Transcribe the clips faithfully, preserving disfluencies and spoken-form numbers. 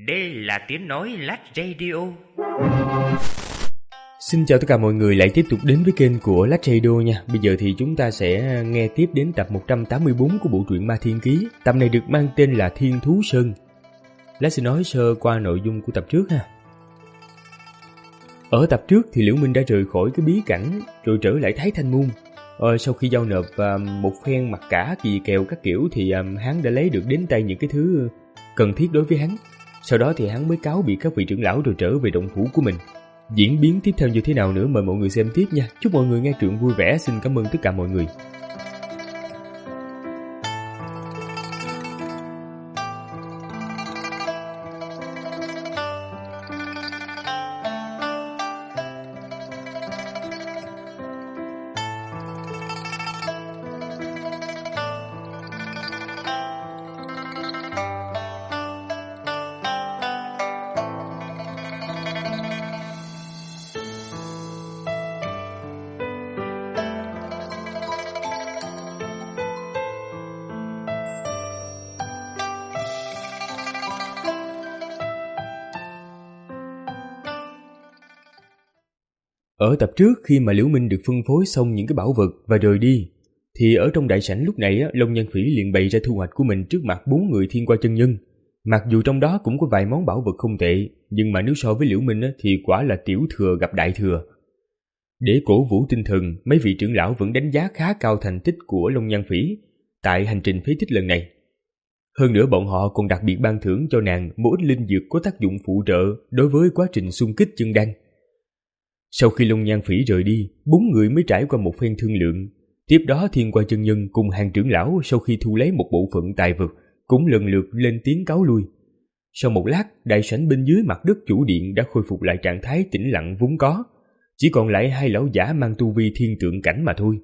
Đây là tiếng nói Lát Radio. Xin chào tất cả mọi người lại tiếp tục đến với kênh của Lát Radio nha. Bây giờ thì chúng ta sẽ nghe tiếp đến tập một trăm tám mươi tư của bộ truyện Ma Thiên Ký. Tập này được mang tên là Thiên Thú Sơn. Lát sẽ nói sơ qua nội dung của tập trước ha. Ở tập trước thì Liễu Minh đã rời khỏi cái bí cảnh rồi trở lại Thái Thanh Môn. Ờ, sau khi giao nộp uh, một phen mặc cả kỳ kèo các kiểu thì um, hắn đã lấy được đến tay những cái thứ cần thiết đối với hắn. Sau đó thì hắn mới cáo biệt các vị trưởng lão rồi trở về động phủ của mình. Diễn biến tiếp theo như thế nào nữa mời mọi người xem tiếp nha. Chúc mọi người nghe truyện vui vẻ. Xin cảm ơn tất cả mọi người. Ở tập trước khi mà Liễu Minh được phân phối xong những cái bảo vật và rời đi, thì ở trong đại sảnh lúc này á, Long Nhan Phỉ liền bày ra thu hoạch của mình trước mặt bốn người thiên qua chân nhân. Mặc dù trong đó cũng có vài món bảo vật không tệ, nhưng mà nếu so với Liễu Minh á, thì quả là tiểu thừa gặp đại thừa. Để cổ vũ tinh thần, mấy vị trưởng lão vẫn đánh giá khá cao thành tích của Long Nhan Phỉ tại hành trình phế tích lần này. Hơn nữa bọn họ còn đặc biệt ban thưởng cho nàng một ít linh dược có tác dụng phụ trợ đối với quá trình xung kích chân đan. Sau khi Long Nhan Phỉ rời đi, bốn người mới trải qua một phen thương lượng. Tiếp đó Thiên Qua chân nhân cùng hàng trưởng lão sau khi thu lấy một bộ phận tài vật cũng lần lượt lên tiếng cáo lui. Sau một lát, đại sảnh bên dưới mặt đất chủ điện đã khôi phục lại trạng thái tĩnh lặng vốn có, chỉ còn lại hai lão giả mang tu vi thiên tượng cảnh mà thôi.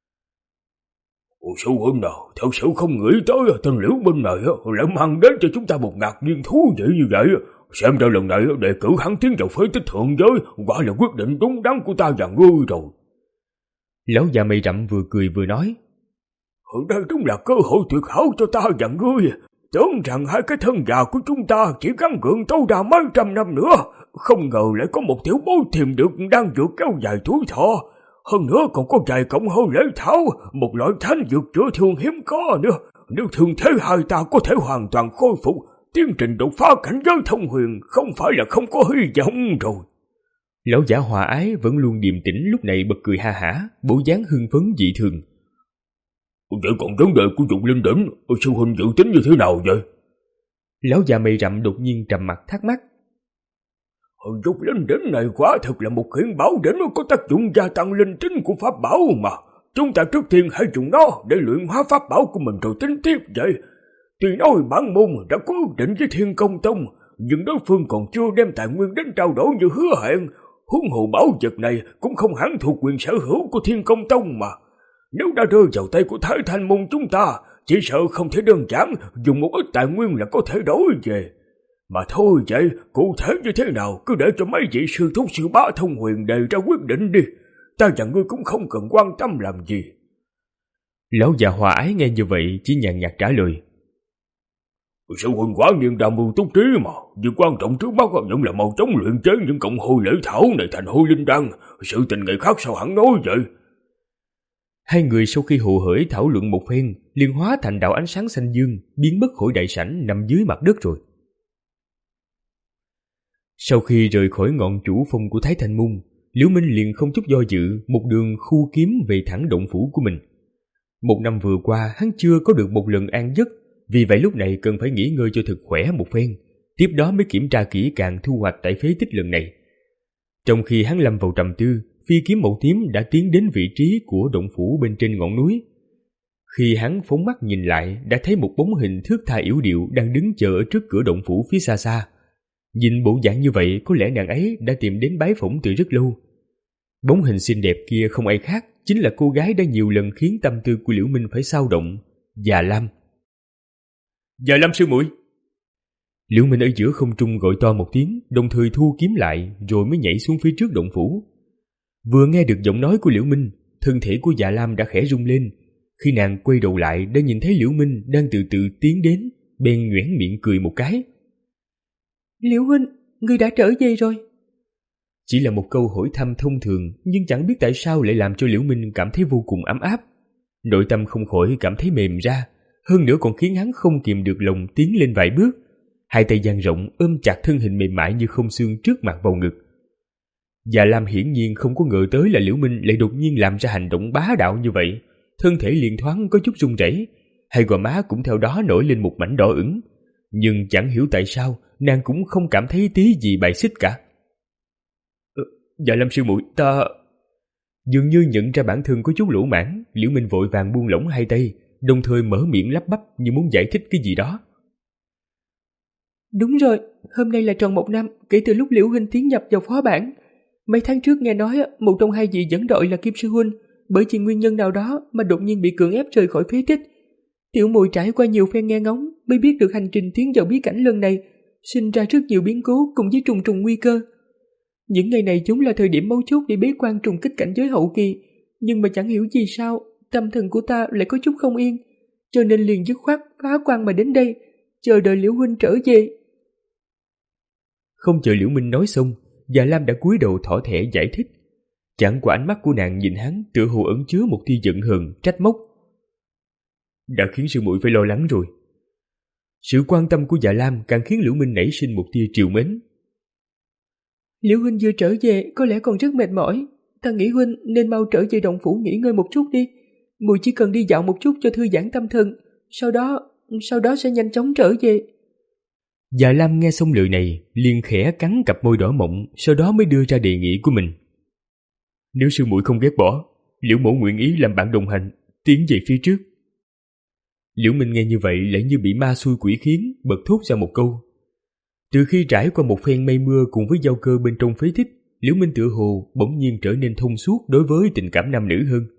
Ôi sư huynh nào, thật sự không nghĩ tới tên Liễu Minh này lại mang đến cho chúng ta một ngạc nhiên thú vị như vậy. Xem ra lần này đề cử hắn tiến vào phế tích thượng giới quả là quyết định đúng đắn của ta và ngươi rồi. Lão già mày rậm vừa cười vừa nói, đây đúng là cơ hội tuyệt hảo cho ta và ngươi. Tưởng rằng hai cái thân già của chúng ta chỉ gắn gượng tối đa mấy trăm năm nữa, không ngờ lại có một tiểu bối tìm được đang dược kéo dài tuổi thọ. Hơn nữa còn có vài cộng hô lễ thảo, một loại thánh dược chữa thương hiếm có nữa. Nếu thường thế hai ta có thể hoàn toàn khôi phục, tiến trình đột phá cảnh giới thông huyền không phải là không có hy vọng rồi. Lão giả hòa ái vẫn luôn điềm tĩnh lúc này bật cười ha hả, bộ dáng hưng phấn dị thường. Vậy còn vấn đề của dục linh đỉnh, sư huynh dự tính như thế nào vậy? Lão già mày rậm đột nhiên trầm mặt thắc mắc. Dục linh đỉnh này quả thực là một khiển bảo đỉnh có tác dụng gia tăng linh tính của pháp bảo mà. Chúng ta trước tiên hãy dùng nó để luyện hóa pháp bảo của mình rồi tính tiếp vậy. Tuy nói bản môn đã có ước định với Thiên Công Tông, nhưng đối phương còn chưa đem tài nguyên đến trao đổi như hứa hẹn. Huống hồ bảo vật này cũng không hẳn thuộc quyền sở hữu của Thiên Công Tông mà. Nếu đã rơi vào tay của Thái Thanh Môn chúng ta, chỉ sợ không thể đơn giản dùng một ít tài nguyên là có thể đổi về. Mà thôi vậy, cụ thể như thế nào cứ để cho mấy vị sư thúc sư bá thông huyền đề ra quyết định đi. Ta và ngươi cũng không cần quan tâm làm gì. Lão già hòa ái nghe như vậy chỉ nhàn nhạt trả lời. Sư huynh quả nhiên đam mưu túc trí mà. Việc quan trọng trước mắt vẫn là mau chóng luyện chế những cộng hôi lễ thảo này thành hôi linh đan. Sự tình ngày khác sao hẳn nói vậy. Hai người sau khi hồ hởi thảo luận một phen, liền hóa thành đạo ánh sáng xanh dương, biến mất khỏi đại sảnh nằm dưới mặt đất rồi. Sau khi rời khỏi ngọn chủ phong của Thái Thanh Môn, Liễu Minh liền không chút do dự, một đường khu kiếm về thẳng động phủ của mình. Một năm vừa qua, hắn chưa có được một lần an giấc, vì vậy lúc này cần phải nghỉ ngơi cho thật khỏe một phen, tiếp đó mới kiểm tra kỹ càng thu hoạch tại phế tích lần này. Trong khi hắn lâm vào trầm tư, phi kiếm màu tím đã tiến đến vị trí của động phủ bên trên ngọn núi. Khi hắn phóng mắt nhìn lại, đã thấy một bóng hình thướt tha yểu điệu đang đứng chờ ở trước cửa động phủ phía xa xa. Nhìn bộ dạng như vậy, có lẽ nàng ấy đã tìm đến bái phỏng từ rất lâu. Bóng hình xinh đẹp kia không ai khác, chính là cô gái đã nhiều lần khiến tâm tư của Liễu Minh phải xao động, Già Lam. Già Lam sư muội. Liễu Minh ở giữa không trung gọi to một tiếng, đồng thời thu kiếm lại rồi mới nhảy xuống phía trước động phủ. Vừa nghe được giọng nói của Liễu Minh, thân thể của Già Lam đã khẽ rung lên. Khi nàng quay đầu lại đã nhìn thấy Liễu Minh đang từ từ tiến đến, bèn nhoẻn miệng cười một cái. Liễu huynh, ngươi đã trở về rồi. Chỉ là một câu hỏi thăm thông thường, nhưng chẳng biết tại sao lại làm cho Liễu Minh cảm thấy vô cùng ấm áp. Nội tâm không khỏi cảm thấy mềm ra, hơn nữa còn khiến hắn không kìm được lòng tiến lên vài bước. Hai tay dang rộng ôm chặt thân hình mềm mại như không xương trước mặt vào ngực. Dạ Lam hiển nhiên không có ngờ tới là Liễu Minh lại đột nhiên làm ra hành động bá đạo như vậy, thân thể liền thoáng có chút run rẩy, hai gò má cũng theo đó nổi lên một mảnh đỏ ửng. Nhưng chẳng hiểu tại sao nàng cũng không cảm thấy tí gì bài xích cả. Ờ, dạ Lam sư muội, ta... Dường như nhận ra bản thân có chút lỗ mãn, Liễu Minh vội vàng buông lỏng hai tay, đồng thời mở miệng lắp bắp như muốn giải thích cái gì đó. Đúng rồi, hôm nay là tròn một năm kể từ lúc Liễu huynh tiến nhập vào phó bản. Mấy tháng trước nghe nói một trong hai vị dẫn đội là Kim sư huynh, bởi vì nguyên nhân nào đó mà đột nhiên bị cưỡng ép rời khỏi phế tích. Tiểu muội trải qua nhiều phen nghe ngóng mới biết được hành trình tiến vào bí cảnh lần này sinh ra rất nhiều biến cố cùng với trùng trùng nguy cơ. Những ngày này chúng là thời điểm mấu chốt để bế quan trùng kích cảnh giới hậu kỳ, nhưng mà chẳng hiểu vì sao tâm thần của ta lại có chút không yên, cho nên liền dứt khoát phá quan mà đến đây, chờ đợi Liễu huynh trở về. Không chờ Liễu Minh nói xong, Dạ Lam đã cúi đầu thỏ thẻ giải thích. Chẳng qua ánh mắt của nàng nhìn hắn tựa hồ ẩn chứa một tia giận hờn, trách móc. Đã khiến sư muội phải lo lắng rồi. Sự quan tâm của Dạ Lam càng khiến Liễu Minh nảy sinh một tia trìu mến. Liễu huynh vừa trở về có lẽ còn rất mệt mỏi, ta nghĩ huynh nên mau trở về động phủ nghỉ ngơi một chút đi. Muội chỉ cần đi dạo một chút cho thư giãn tâm thần, sau đó, sau đó sẽ nhanh chóng trở về. Dạ Lam nghe xong lời này, liền khẽ cắn cặp môi đỏ mọng, sau đó mới đưa ra đề nghị của mình. Nếu sư muội không ghét bỏ, Liễu mẫu nguyện ý làm bạn đồng hành, tiến về phía trước. Liễu Minh nghe như vậy lại như bị ma xui quỷ khiến, bật thốt ra một câu. Từ khi trải qua một phen mây mưa cùng với giao cơ bên trong phế tích, Liễu Minh tựa hồ bỗng nhiên trở nên thông suốt đối với tình cảm nam nữ hơn.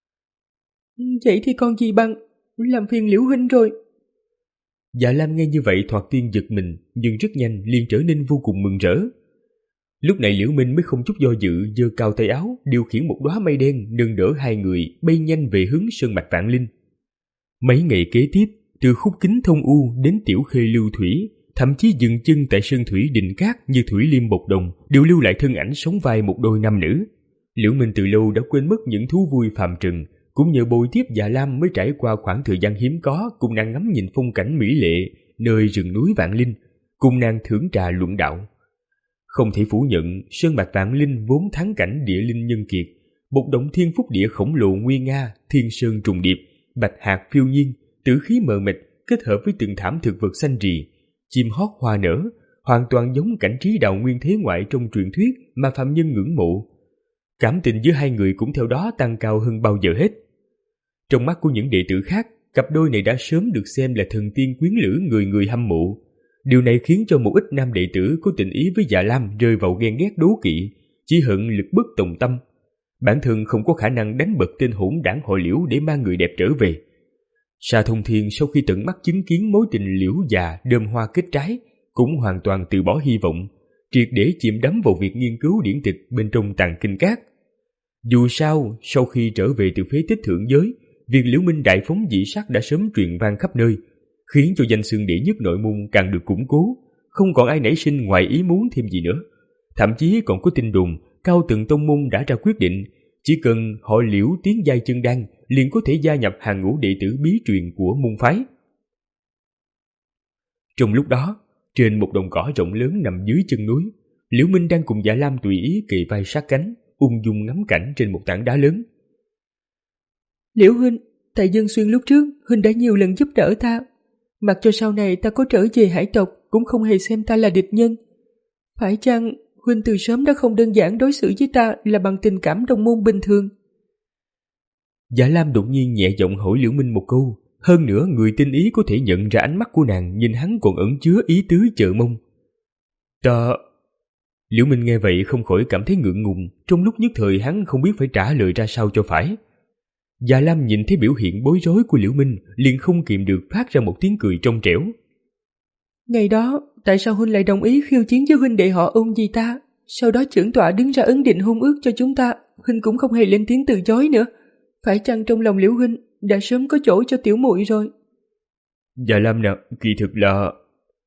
Vậy thì còn gì bằng, làm phiền Liễu huynh rồi. Dạ Lam nghe như vậy thoạt tiên giật mình, nhưng rất nhanh liền trở nên vô cùng mừng rỡ. Lúc này Liễu Minh mới không chút do dự giơ cao tay áo, điều khiển một đóa mây đen nâng đỡ hai người bay nhanh về hướng sơn mạch Vạn Linh. Mấy ngày kế tiếp, từ khúc kính thông u đến tiểu khê lưu thủy, thậm chí dừng chân tại sơn thủy định cát như thủy liêm bộc đồng, đều lưu lại thân ảnh sóng vai một đôi nam nữ. Liễu Minh từ lâu đã quên mất những thú vui phàm trần, cũng nhờ bồi tiếp Dạ Lam mới trải qua khoảng thời gian hiếm có cùng nàng ngắm nhìn phong cảnh mỹ lệ nơi rừng núi Vạn Linh, cùng nàng thưởng trà luận đạo. Không thể phủ nhận, sơn mạch Vạn Linh vốn thắng cảnh địa linh nhân kiệt, một động thiên phúc địa khổng lồ nguy nga, thiên sơn trùng điệp, bạch hạt phiêu nhiên, tử khí mờ mịt kết hợp với từng thảm thực vật xanh rì, chim hót hoa nở, hoàn toàn giống cảnh trí đạo nguyên thế ngoại trong truyền thuyết mà phạm nhân ngưỡng mộ. Cảm tình giữa hai người cũng theo đó tăng cao hơn bao giờ hết. Trong mắt của những đệ tử khác, cặp đôi này đã sớm được xem là thần tiên quyến lữ người người hâm mộ. Điều này khiến cho một ít nam đệ tử có tình ý với Dạ Lam rơi vào ghen ghét đố kỵ, chỉ hận lực bất tòng tâm. Bản thân không có khả năng đánh bật tên hỗn đảng họ Liễu để mang người đẹp trở về. Sa Thông Thiên sau khi tận mắt chứng kiến mối tình liễu già đơm hoa kết trái, cũng hoàn toàn từ bỏ hy vọng, triệt để chìm đắm vào việc nghiên cứu điển tịch bên trong tàng kinh các. Dù sao, sau khi trở về từ phế tích thượng giới, việc Liễu Minh đại phóng dị sắc đã sớm truyền vang khắp nơi, khiến cho danh xưng đệ nhất nội môn càng được củng cố, không còn ai nảy sinh ngoài ý muốn thêm gì nữa. Thậm chí còn có tin đồn cao tầng tông môn đã ra quyết định, chỉ cần họ Liễu tiến giai chân đan liền có thể gia nhập hàng ngũ đệ tử bí truyền của môn phái. Trong lúc đó, trên một đồng cỏ rộng lớn nằm dưới chân núi, Liễu Minh đang cùng Dạ Lam tùy ý kề vai sát cánh, ung dung ngắm cảnh trên một tảng đá lớn. Liễu huynh, tại Dân Xuyên lúc trước, huynh đã nhiều lần giúp đỡ ta. Mặc cho sau này ta có trở về hải tộc, cũng không hề xem ta là địch nhân. Phải chăng huynh từ sớm đã không đơn giản đối xử với ta là bằng tình cảm đồng môn bình thường? Dạ Lam đột nhiên nhẹ giọng hỏi Liễu Minh một câu, hơn nữa người tinh ý có thể nhận ra ánh mắt của nàng nhìn hắn còn ẩn chứa ý tứ chờ mong. Ta... Liễu Minh nghe vậy không khỏi cảm thấy ngượng ngùng, trong lúc nhất thời hắn không biết phải trả lời ra sao cho phải. Dạ Lam nhìn thấy biểu hiện bối rối của Liễu Minh, liền không kìm được phát ra một tiếng cười trong trẻo. Ngày đó, tại sao huynh lại đồng ý khiêu chiến với huynh đệ họ Ôn gì ta? Sau đó trưởng tọa đứng ra ấn định hôn ước cho chúng ta, huynh cũng không hề lên tiếng từ chối nữa. Phải chăng trong lòng Liễu huynh đã sớm có chỗ cho tiểu muội rồi? Dạ Lam nè, kỳ thực là...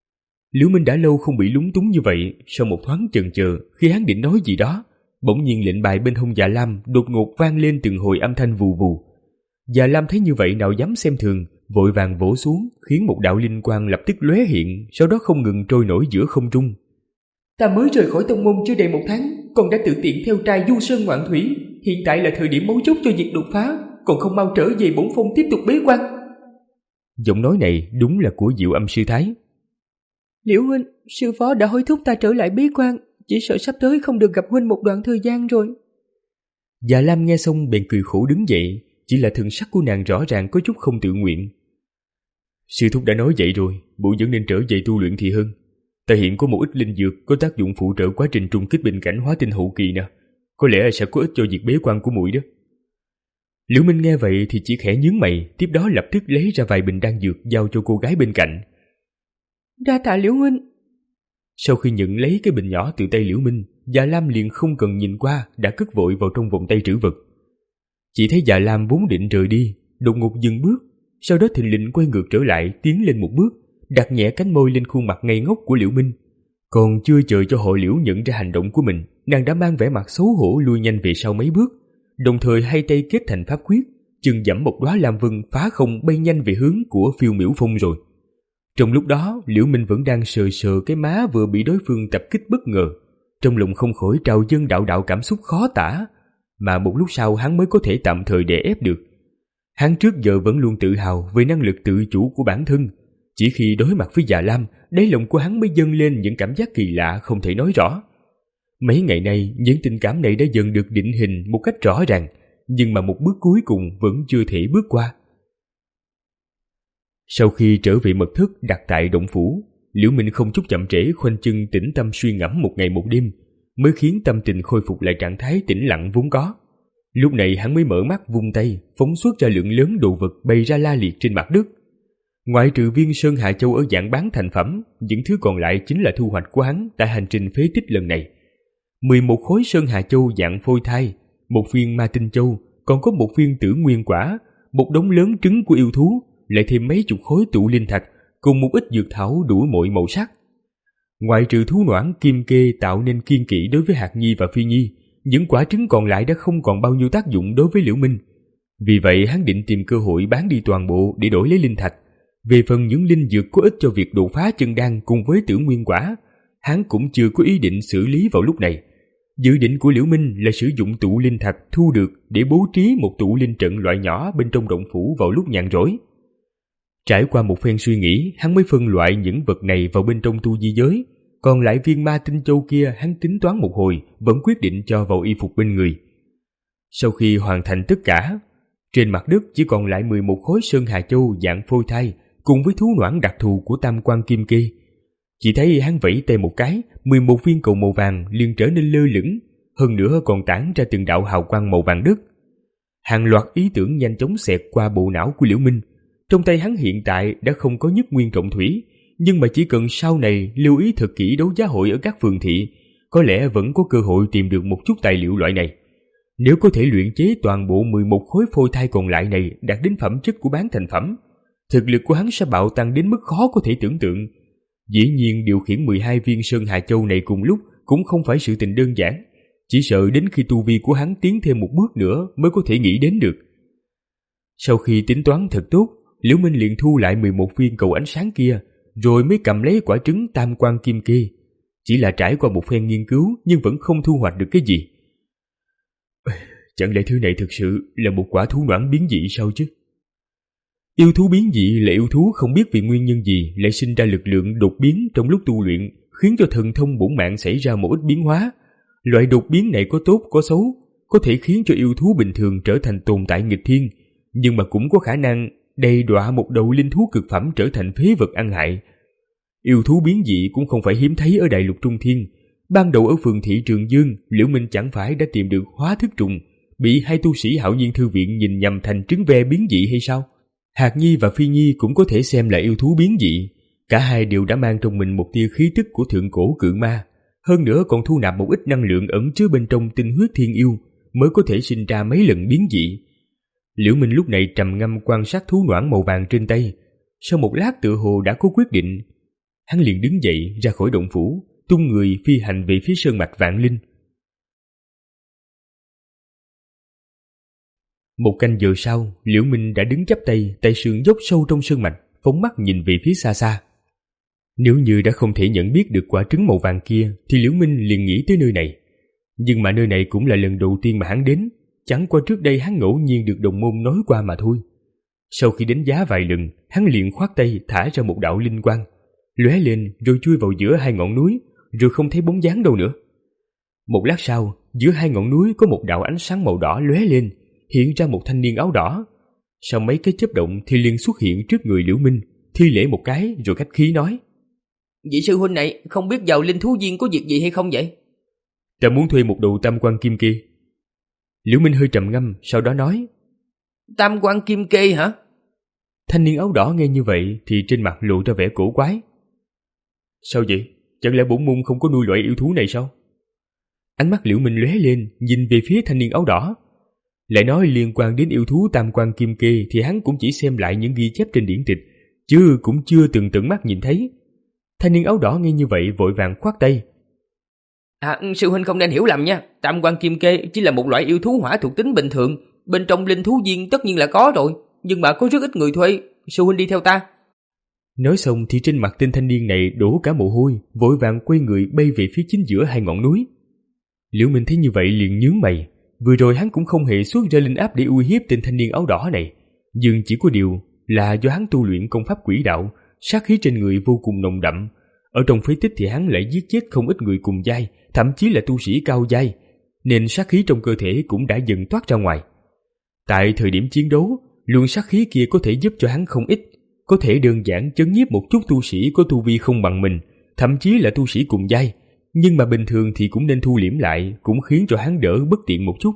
Liễu Minh đã lâu không bị lúng túng như vậy. Sau một thoáng chần chờ, khi hắn định nói gì đó, bỗng nhiên lệnh bài bên hông Dạ Lam đột ngột vang lên từng hồi âm thanh vù vù. Dạ Lam thấy như vậy nào dám xem thường, vội vàng vỗ xuống, khiến một đạo linh quang lập tức lóe hiện, sau đó không ngừng trôi nổi giữa không trung. Ta mới rời khỏi tông môn chưa đầy một tháng, còn đã tự tiện theo trai du sơn ngoạn thủy. Hiện tại là thời điểm mấu chốt cho việc đột phá, còn không mau trở về bổn phong tiếp tục bế quan. Giọng nói này đúng là của Diệu Âm sư thái. Liễu huynh, sư phó đã hối thúc ta trở lại bế quan, chỉ sợ sắp tới không được gặp huynh một đoạn thời gian rồi. Dạ Lam nghe xong bèn cười khổ đứng dậy, chỉ là thần sắc của nàng rõ ràng có chút không tự nguyện. Sư thúc đã nói vậy rồi, muội vẫn nên trở về tu luyện thì hơn. Ta hiện có một ít linh dược có tác dụng phụ trợ quá trình trùng kích bình cảnh hóa tinh hậu kỳ nè, có lẽ sẽ có ích cho việc bế quan của muội đó. Liễu Minh nghe vậy thì chỉ khẽ nhướng mày, tiếp đó lập tức lấy ra vài bình đan dược giao cho cô gái bên cạnh. Đa tạ Liễu huynh. Sau khi nhận lấy cái bình nhỏ từ tay Liễu Minh, Dạ Lam liền không cần nhìn qua đã cất vội vào trong vòng tay trữ vật. Chỉ thấy Dạ Lam vốn định rời đi, đột ngột dừng bước, sau đó thình lình quay ngược trở lại, tiến lên một bước, đặt nhẹ cánh môi lên khuôn mặt ngây ngốc của Liễu Minh. Còn chưa chờ cho hội Liễu nhận ra hành động của mình, nàng đã mang vẻ mặt xấu hổ lui nhanh về sau mấy bước, đồng thời hai tay kết thành pháp quyết, chừng dẫm một đóa lam vân phá không bay nhanh về hướng của Phiêu Miểu Phong rồi. Trong lúc đó, Liễu Minh vẫn đang sờ sờ cái má vừa bị đối phương tập kích bất ngờ, trong lòng không khỏi trào dâng đạo đạo cảm xúc khó tả, mà một lúc sau hắn mới có thể tạm thời đè ép được. Hắn trước giờ vẫn luôn tự hào về năng lực tự chủ của bản thân, chỉ khi đối mặt với Dạ Lam, đáy lòng của hắn mới dâng lên những cảm giác kỳ lạ không thể nói rõ. Mấy ngày nay, những tình cảm này đã dần được định hình một cách rõ ràng, nhưng mà một bước cuối cùng vẫn chưa thể bước qua. Sau khi trở về mật thất đặt tại động phủ, Liễu Minh không chút chậm trễ khoanh chân tĩnh tâm suy ngẫm một ngày một đêm, mới khiến tâm tình khôi phục lại trạng thái tĩnh lặng vốn có. Lúc này hắn mới mở mắt vung tay, phóng xuất ra lượng lớn đồ vật bày ra la liệt trên mặt đất. Ngoại trừ viên sơn hà châu ở dạng bán thành phẩm, những thứ còn lại chính là thu hoạch của hắn tại hành trình phế tích lần này. mười một khối sơn hà châu dạng phôi thai, một viên ma tinh châu, còn có một viên tử nguyên quả, một đống lớn trứng của yêu thú, lại thêm mấy chục khối tụ linh thạch, cùng một ít dược thảo đủ mọi màu sắc. Ngoại trừ thú noãn kim kê tạo nên kiên kỵ đối với Hạt Nhi và Phi Nhi, những quả trứng còn lại đã không còn bao nhiêu tác dụng đối với Liễu Minh. Vì vậy hắn định tìm cơ hội bán đi toàn bộ để đổi lấy linh thạch. Về phần những linh dược có ích cho việc đột phá chân đan cùng với tử nguyên quả, hắn cũng chưa có ý định xử lý vào lúc này. Dự định của Liễu Minh là sử dụng tụ linh thạch thu được để bố trí một tụ linh trận loại nhỏ bên trong động phủ vào lúc nhàn rỗi. Trải qua một phen suy nghĩ, hắn mới phân loại những vật này vào bên trong tu di giới, còn lại viên ma tinh châu kia hắn tính toán một hồi, vẫn quyết định cho vào y phục bên người. Sau khi hoàn thành tất cả, trên mặt đất chỉ còn lại mười một khối sơn hà châu dạng phôi thai cùng với thú noãn đặc thù của tam quan kim kê. Chỉ thấy hắn vẫy tay một cái, mười một viên cầu màu vàng liền trở nên lơ lửng, hơn nữa còn tản ra từng đạo hào quang màu vàng đất. Hàng loạt ý tưởng nhanh chóng xẹt qua bộ não của Liễu Minh. Trong tay hắn hiện tại đã không có nhất nguyên trọng thủy, nhưng mà chỉ cần sau này lưu ý thật kỹ đấu giá hội ở các phường thị, có lẽ vẫn có cơ hội tìm được một chút tài liệu loại này. Nếu có thể luyện chế toàn bộ mười một khối phôi thai còn lại này đạt đến phẩm chất của bán thành phẩm, thực lực của hắn sẽ bạo tăng đến mức khó có thể tưởng tượng. Dĩ nhiên điều khiển mười hai viên sơn hà châu này cùng lúc cũng không phải sự tình đơn giản, chỉ sợ đến khi tu vi của hắn tiến thêm một bước nữa mới có thể nghĩ đến được. Sau khi tính toán thật tốt, Liễu Minh liền thu lại mười một viên cầu ánh sáng kia, rồi mới cầm lấy quả trứng tam quan kim kê. Chỉ là trải qua một phen nghiên cứu nhưng vẫn không thu hoạch được cái gì. Chẳng lẽ thứ này thực sự là một quả thú noãn biến dị sao chứ? Yêu thú biến dị là yêu thú không biết vì nguyên nhân gì lại sinh ra lực lượng đột biến trong lúc tu luyện, khiến cho thần thông bổn mạng xảy ra một ít biến hóa. Loại đột biến này có tốt có xấu, có thể khiến cho yêu thú bình thường trở thành tồn tại nghịch thiên, nhưng mà cũng có khả năng đầy đọa một đầu linh thú cực phẩm trở thành phế vật ăn hại. Yêu thú biến dị cũng không phải hiếm thấy ở đại lục Trung Thiên. Ban đầu ở phường thị Trường Dương, Liễu Minh chẳng phải đã tìm được hóa thức trùng, bị hai tu sĩ Hạo Nhiên Thư Viện nhìn nhầm thành trứng ve biến dị hay sao? Hạt Nhi và Phi Nhi cũng có thể xem là yêu thú biến dị. Cả hai đều đã mang trong mình một tia khí tức của thượng cổ cự ma, hơn nữa còn thu nạp một ít năng lượng ẩn chứa bên trong tinh huyết thiên yêu, mới có thể sinh ra mấy lần biến dị. Liễu Minh lúc này trầm ngâm quan sát thú noãn màu vàng trên tay, sau một lát tựa hồ đã có quyết định. Hắn liền đứng dậy ra khỏi động phủ, tung người phi hành về phía sơn mạch Vạn Linh. Một canh giờ sau, Liễu Minh đã đứng chắp tay tại sườn dốc sâu trong sơn mạch, phóng mắt nhìn về phía xa xa. Nếu như đã không thể nhận biết được quả trứng màu vàng kia thì Liễu Minh liền nghĩ tới nơi này. Nhưng mà nơi này cũng là lần đầu tiên mà hắn đến, chẳng qua trước đây hắn ngẫu nhiên được đồng môn nói qua mà thôi. Sau khi đánh giá vài lần, hắn liền khoát tay thả ra một đạo linh quang, lóe lên rồi chui vào giữa hai ngọn núi, rồi không thấy bóng dáng đâu nữa. Một lát sau, giữa hai ngọn núi có một đạo ánh sáng màu đỏ lóe lên, hiện ra một thanh niên áo đỏ. Sau mấy cái chớp động thì liền xuất hiện trước người Liễu Minh, thi lễ một cái rồi khách khí nói: Vị sư huynh này không biết vào linh thú viên có việc gì hay không vậy? Ta muốn thuê một đồ tam quan kim kê. Liễu Minh hơi trầm ngâm, sau đó nói: Tam quan kim kê hả? Thanh niên áo đỏ nghe như vậy thì trên mặt lộ ra vẻ cổ quái. Sao vậy? Chẳng lẽ bổn môn không có nuôi loại yêu thú này sao? Ánh mắt Liễu Minh lóe lên, nhìn về phía thanh niên áo đỏ. Lại nói liên quan đến yêu thú tam quan kim kê thì hắn cũng chỉ xem lại những ghi chép trên điển tịch, chứ cũng chưa từng tận mắt nhìn thấy. Thanh niên áo đỏ nghe như vậy vội vàng khoát tay. À, sư huynh không nên hiểu lầm nha. Tam quan kim kê chỉ là một loại yêu thú hỏa thuộc tính bình thường, bên trong linh thú viên tất nhiên là có rồi, nhưng mà có rất ít người thuê. Sư huynh đi theo ta. Nói xong thì trên mặt tên thanh niên này đổ cả mồ hôi, vội vàng quay người bay về phía chính giữa hai ngọn núi. Liễu Minh thấy như vậy liền nhướng mày. Vừa rồi hắn cũng không hề xuất ra linh áp để uy hiếp tên thanh niên áo đỏ này, nhưng chỉ có điều là do hắn tu luyện công pháp quỷ đạo, sát khí trên người vô cùng nồng đậm. Ở trong phế tích thì hắn lại giết chết không ít người cùng giai, thậm chí là tu sĩ cao giai, nên sát khí trong cơ thể cũng đã dần toát ra ngoài. Tại thời điểm chiến đấu, luồng sát khí kia có thể giúp cho hắn không ít, có thể đơn giản chấn nhiếp một chút tu sĩ có tu vi không bằng mình, thậm chí là tu sĩ cùng giai, nhưng mà bình thường thì cũng nên thu liễm lại, cũng khiến cho hắn đỡ bất tiện một chút.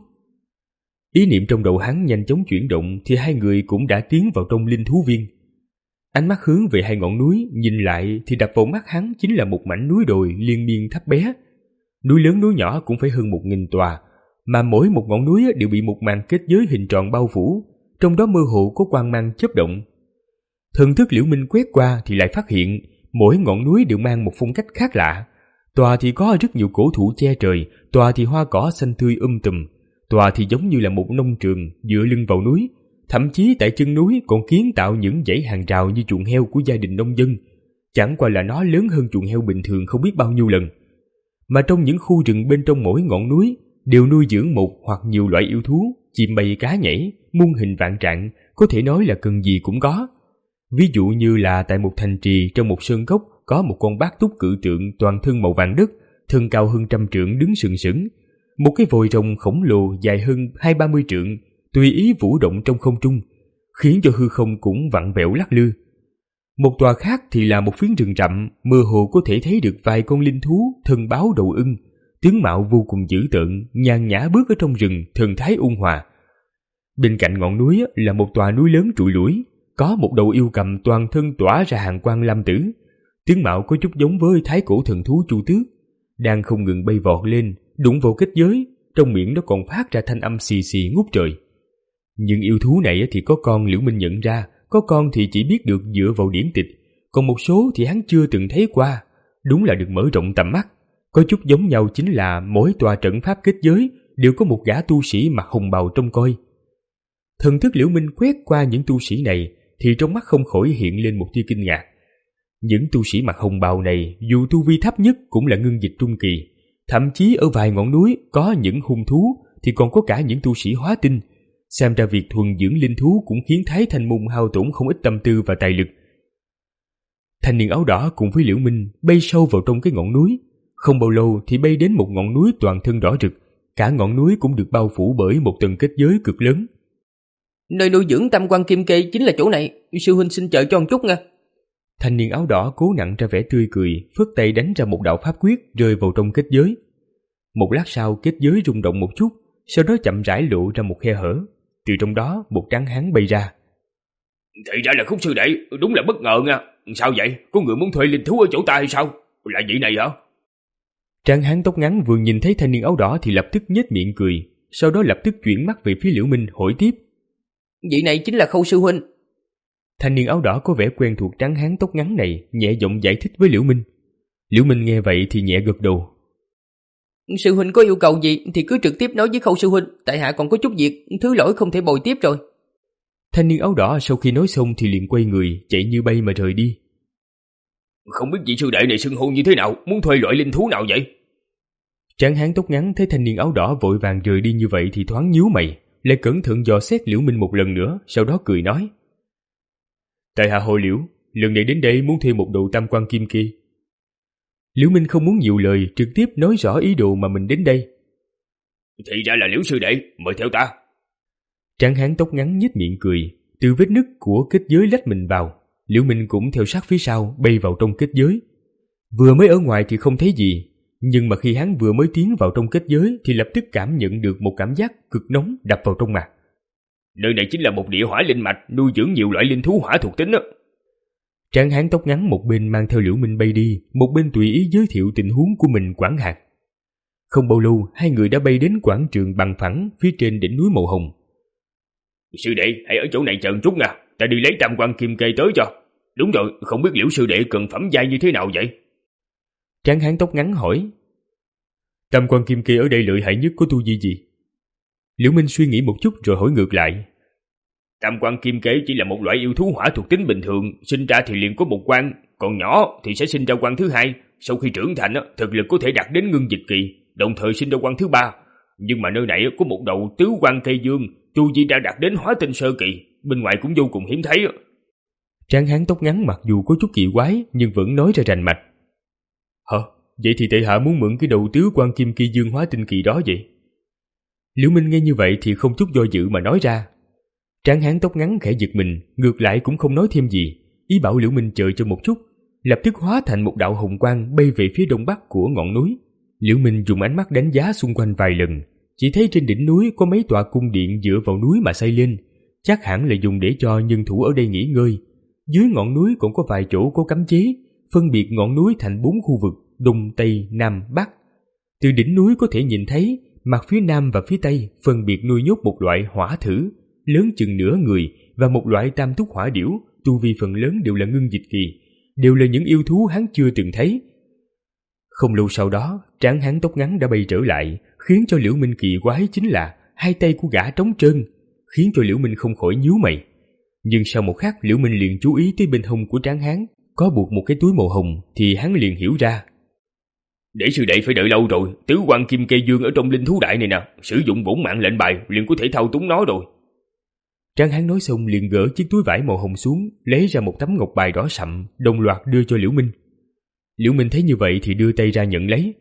Ý niệm trong đầu hắn nhanh chóng chuyển động thì hai người cũng đã tiến vào trong linh thú viên. Ánh mắt hướng về hai ngọn núi, nhìn lại thì đập vào mắt hắn chính là một mảnh núi đồi liên miên thấp bé. Núi lớn núi nhỏ cũng phải hơn một nghìn tòa, mà mỗi một ngọn núi đều bị một màn kết giới hình tròn bao phủ, trong đó mơ hồ có quang mang chớp động. Thần thức Liễu Minh quét qua thì lại phát hiện mỗi ngọn núi đều mang một phong cách khác lạ. Tòa thì có rất nhiều cổ thụ che trời, tòa thì hoa cỏ xanh tươi um tùm, tòa thì giống như là một nông trường dựa lưng vào núi. Thậm chí tại chân núi còn kiến tạo những dãy hàng rào như chuồng heo của gia đình nông dân, chẳng qua là nó lớn hơn chuồng heo bình thường không biết bao nhiêu lần. Mà trong những khu rừng bên trong mỗi ngọn núi đều nuôi dưỡng một hoặc nhiều loại yêu thú, chim bay cá nhảy, muôn hình vạn trạng, có thể nói là cần gì cũng có. Ví dụ như là tại một thành trì trong một sơn cốc có một con bát túc cự tượng toàn thân màu vàng đất, thân cao hơn trăm trượng đứng sừng sững, một cái vòi rồng khổng lồ dài hơn hai ba mươi trượng tùy ý vũ động trong không trung, khiến cho hư không cũng vặn vẹo lắc lư. Một tòa khác thì là một phiến rừng rậm, mơ hồ có thể thấy được vài con linh thú thân báo đầu ưng, tướng mạo vô cùng dữ tợn, nhàn nhã bước ở trong rừng, thần thái ôn hòa. Bên cạnh ngọn núi là một tòa núi lớn trụi lủi, có một đầu yêu cầm toàn thân tỏa ra hàng quang lam tử, tướng mạo có chút giống với thái cổ thần thú Chu Tước, đang không ngừng bay vọt lên, đụng vào kết giới, trong miệng nó còn phát ra thanh âm xì xì ngút trời. Nhưng yêu thú này thì có con Liễu Minh nhận ra, có con thì chỉ biết được dựa vào điển tịch, còn một số thì hắn chưa từng thấy qua, đúng là được mở rộng tầm mắt. Có chút giống nhau chính là mỗi tòa trận pháp kết giới đều có một gã tu sĩ mặc hồng bào trông coi. Thần thức Liễu Minh quét qua những tu sĩ này thì trong mắt không khỏi hiện lên một tia kinh ngạc. Những tu sĩ mặc hồng bào này dù tu vi thấp nhất cũng là ngưng dịch trung kỳ, thậm chí ở vài ngọn núi có những hung thú thì còn có cả những tu sĩ hóa tinh. Xem ra việc thuần dưỡng linh thú cũng khiến Thái Thanh Môn hao tổn không ít tâm tư và tài lực. Thanh niên áo đỏ cùng với Liễu Minh bay sâu vào trong cái ngọn núi. Không bao lâu thì bay đến một ngọn núi toàn thân đỏ rực, cả ngọn núi cũng được bao phủ bởi một tầng kết giới cực lớn. Nơi nuôi dưỡng tam quan kim kê chính là chỗ này, sư huynh xin chờ cho một chút nha. Thanh niên áo đỏ cố nặn ra vẻ tươi cười, phất tay đánh ra một đạo pháp quyết rơi vào trong kết giới. Một lát sau kết giới rung động một chút, sau đó chậm rãi lộ ra một khe hở, từ trong đó một tráng hán bay ra. Thì ra là Khúc sư đệ, đúng là bất ngờ nha. Sao vậy? Có người muốn thuê linh thú ở chỗ ta hay sao? Là vị này hả? Tráng hán tóc ngắn vừa nhìn thấy thanh niên áo đỏ thì lập tức nhếch miệng cười, sau đó lập tức chuyển mắt về phía Liễu Minh hỏi tiếp. Vị này chính là Khâu sư huynh. Thanh niên áo đỏ có vẻ quen thuộc trắng hán tóc ngắn này nhẹ giọng giải thích với Liễu Minh. Liễu Minh nghe vậy thì nhẹ gật đầu. Sư huynh có yêu cầu gì thì cứ trực tiếp nói với Khâu sư huynh, tại hạ còn có chút việc, thứ lỗi không thể bồi tiếp rồi. Thanh niên áo đỏ sau khi nói xong thì liền quay người, chạy như bay mà rời đi. Không biết vị sư đệ này xưng hô như thế nào, muốn thuê loại linh thú nào vậy? Tráng hán tóc ngắn thấy thanh niên áo đỏ vội vàng rời đi như vậy thì thoáng nhíu mày, lại cẩn thận dò xét Liễu Minh một lần nữa, sau đó cười nói. Tại hạ Hồ Liễu, lần này đến đây muốn thuê một đồ tam quan kim kỳ. Liễu Minh không muốn nhiều lời, trực tiếp nói rõ ý đồ mà mình đến đây. Thì ra là Liễu sư đệ, mời theo ta. Tráng hán tóc ngắn nhếch miệng cười, từ vết nứt của kết giới lách mình vào. Liễu Minh cũng theo sát phía sau, bay vào trong kết giới. Vừa mới ở ngoài thì không thấy gì, nhưng mà khi hắn vừa mới tiến vào trong kết giới thì lập tức cảm nhận được một cảm giác cực nóng đập vào trong mặt. Nơi này chính là một địa hỏa linh mạch, nuôi dưỡng nhiều loại linh thú hỏa thuộc tính đó. Tráng hán tóc ngắn một bên mang theo Liễu Minh bay đi, một bên tùy ý giới thiệu tình huống của mình quảng hạt. Không bao lâu, hai người đã bay đến quảng trường bằng phẳng phía trên đỉnh núi màu hồng. Sư đệ, hãy ở chỗ này chờ chút nha, ta đi lấy tam quan kim kê tới cho. Đúng rồi, không biết Liễu sư đệ cần phẩm giai như thế nào vậy? Tráng hán tóc ngắn hỏi. Tam quan kim kê ở đây lợi hại nhất có tu vi gì? Liễu Minh suy nghĩ một chút rồi hỏi ngược lại. Tam quan kim kế chỉ là một loại yêu thú hỏa thuộc tính bình thường, sinh ra thì liền có một quan, còn nhỏ thì sẽ sinh ra quan thứ hai. Sau khi trưởng thành, thực lực có thể đạt đến ngưng dịch kỳ, đồng thời sinh ra quan thứ ba. Nhưng mà nơi này có một đầu tứ quan cây dương, tu vi đã đạt đến hóa tinh sơ kỳ, bên ngoài cũng vô cùng hiếm thấy. Tráng hán tóc ngắn mặc dù có chút kỳ quái nhưng vẫn nói ra rành mạch. Hả? Vậy thì tại hạ muốn mượn cái đầu tứ quan kim kỳ dương hóa tinh kỳ đó vậy? Liễu Minh nghe như vậy thì không chút do dự mà nói ra. Tráng hán tóc ngắn khẽ giật mình, ngược lại cũng không nói thêm gì, ý bảo Liễu Minh chờ cho một chút, lập tức hóa thành một đạo hồng quang bay về phía đông bắc của ngọn núi. Liễu Minh dùng ánh mắt đánh giá xung quanh vài lần, chỉ thấy trên đỉnh núi có mấy tòa cung điện dựa vào núi mà xây lên, chắc hẳn là dùng để cho nhân thủ ở đây nghỉ ngơi. Dưới ngọn núi cũng có vài chỗ có cấm chế, phân biệt ngọn núi thành bốn khu vực đông, tây, nam, bắc. Từ đỉnh núi có thể nhìn thấy mặt phía nam và phía tây phân biệt nuôi nhốt một loại hỏa thử lớn chừng nửa người và một loại tam túc hỏa điểu, tu vi phần lớn đều là ngưng dịch kỳ, đều là những yêu thú hắn chưa từng thấy. Không lâu sau đó, tráng hán tóc ngắn đã bay trở lại, khiến cho Liễu Minh kỳ quái chính là hai tay của gã trống trơn, khiến cho Liễu Minh không khỏi nhíu mày. Nhưng sau một khắc, Liễu Minh liền chú ý tới bên hông của tráng hán có buộc một cái túi màu hồng, thì hắn liền hiểu ra. Để sư đệ phải đợi lâu rồi, tứ quan kim kê dương ở trong linh thú đại này nè, sử dụng bổn mạng lệnh bài liền có thể thao túng nó rồi. Tráng hán nói xong liền gỡ chiếc túi vải màu hồng xuống, lấy ra một tấm ngọc bài đỏ sậm, đồng loạt đưa cho Liễu Minh. Liễu Minh thấy như vậy thì đưa tay ra nhận lấy.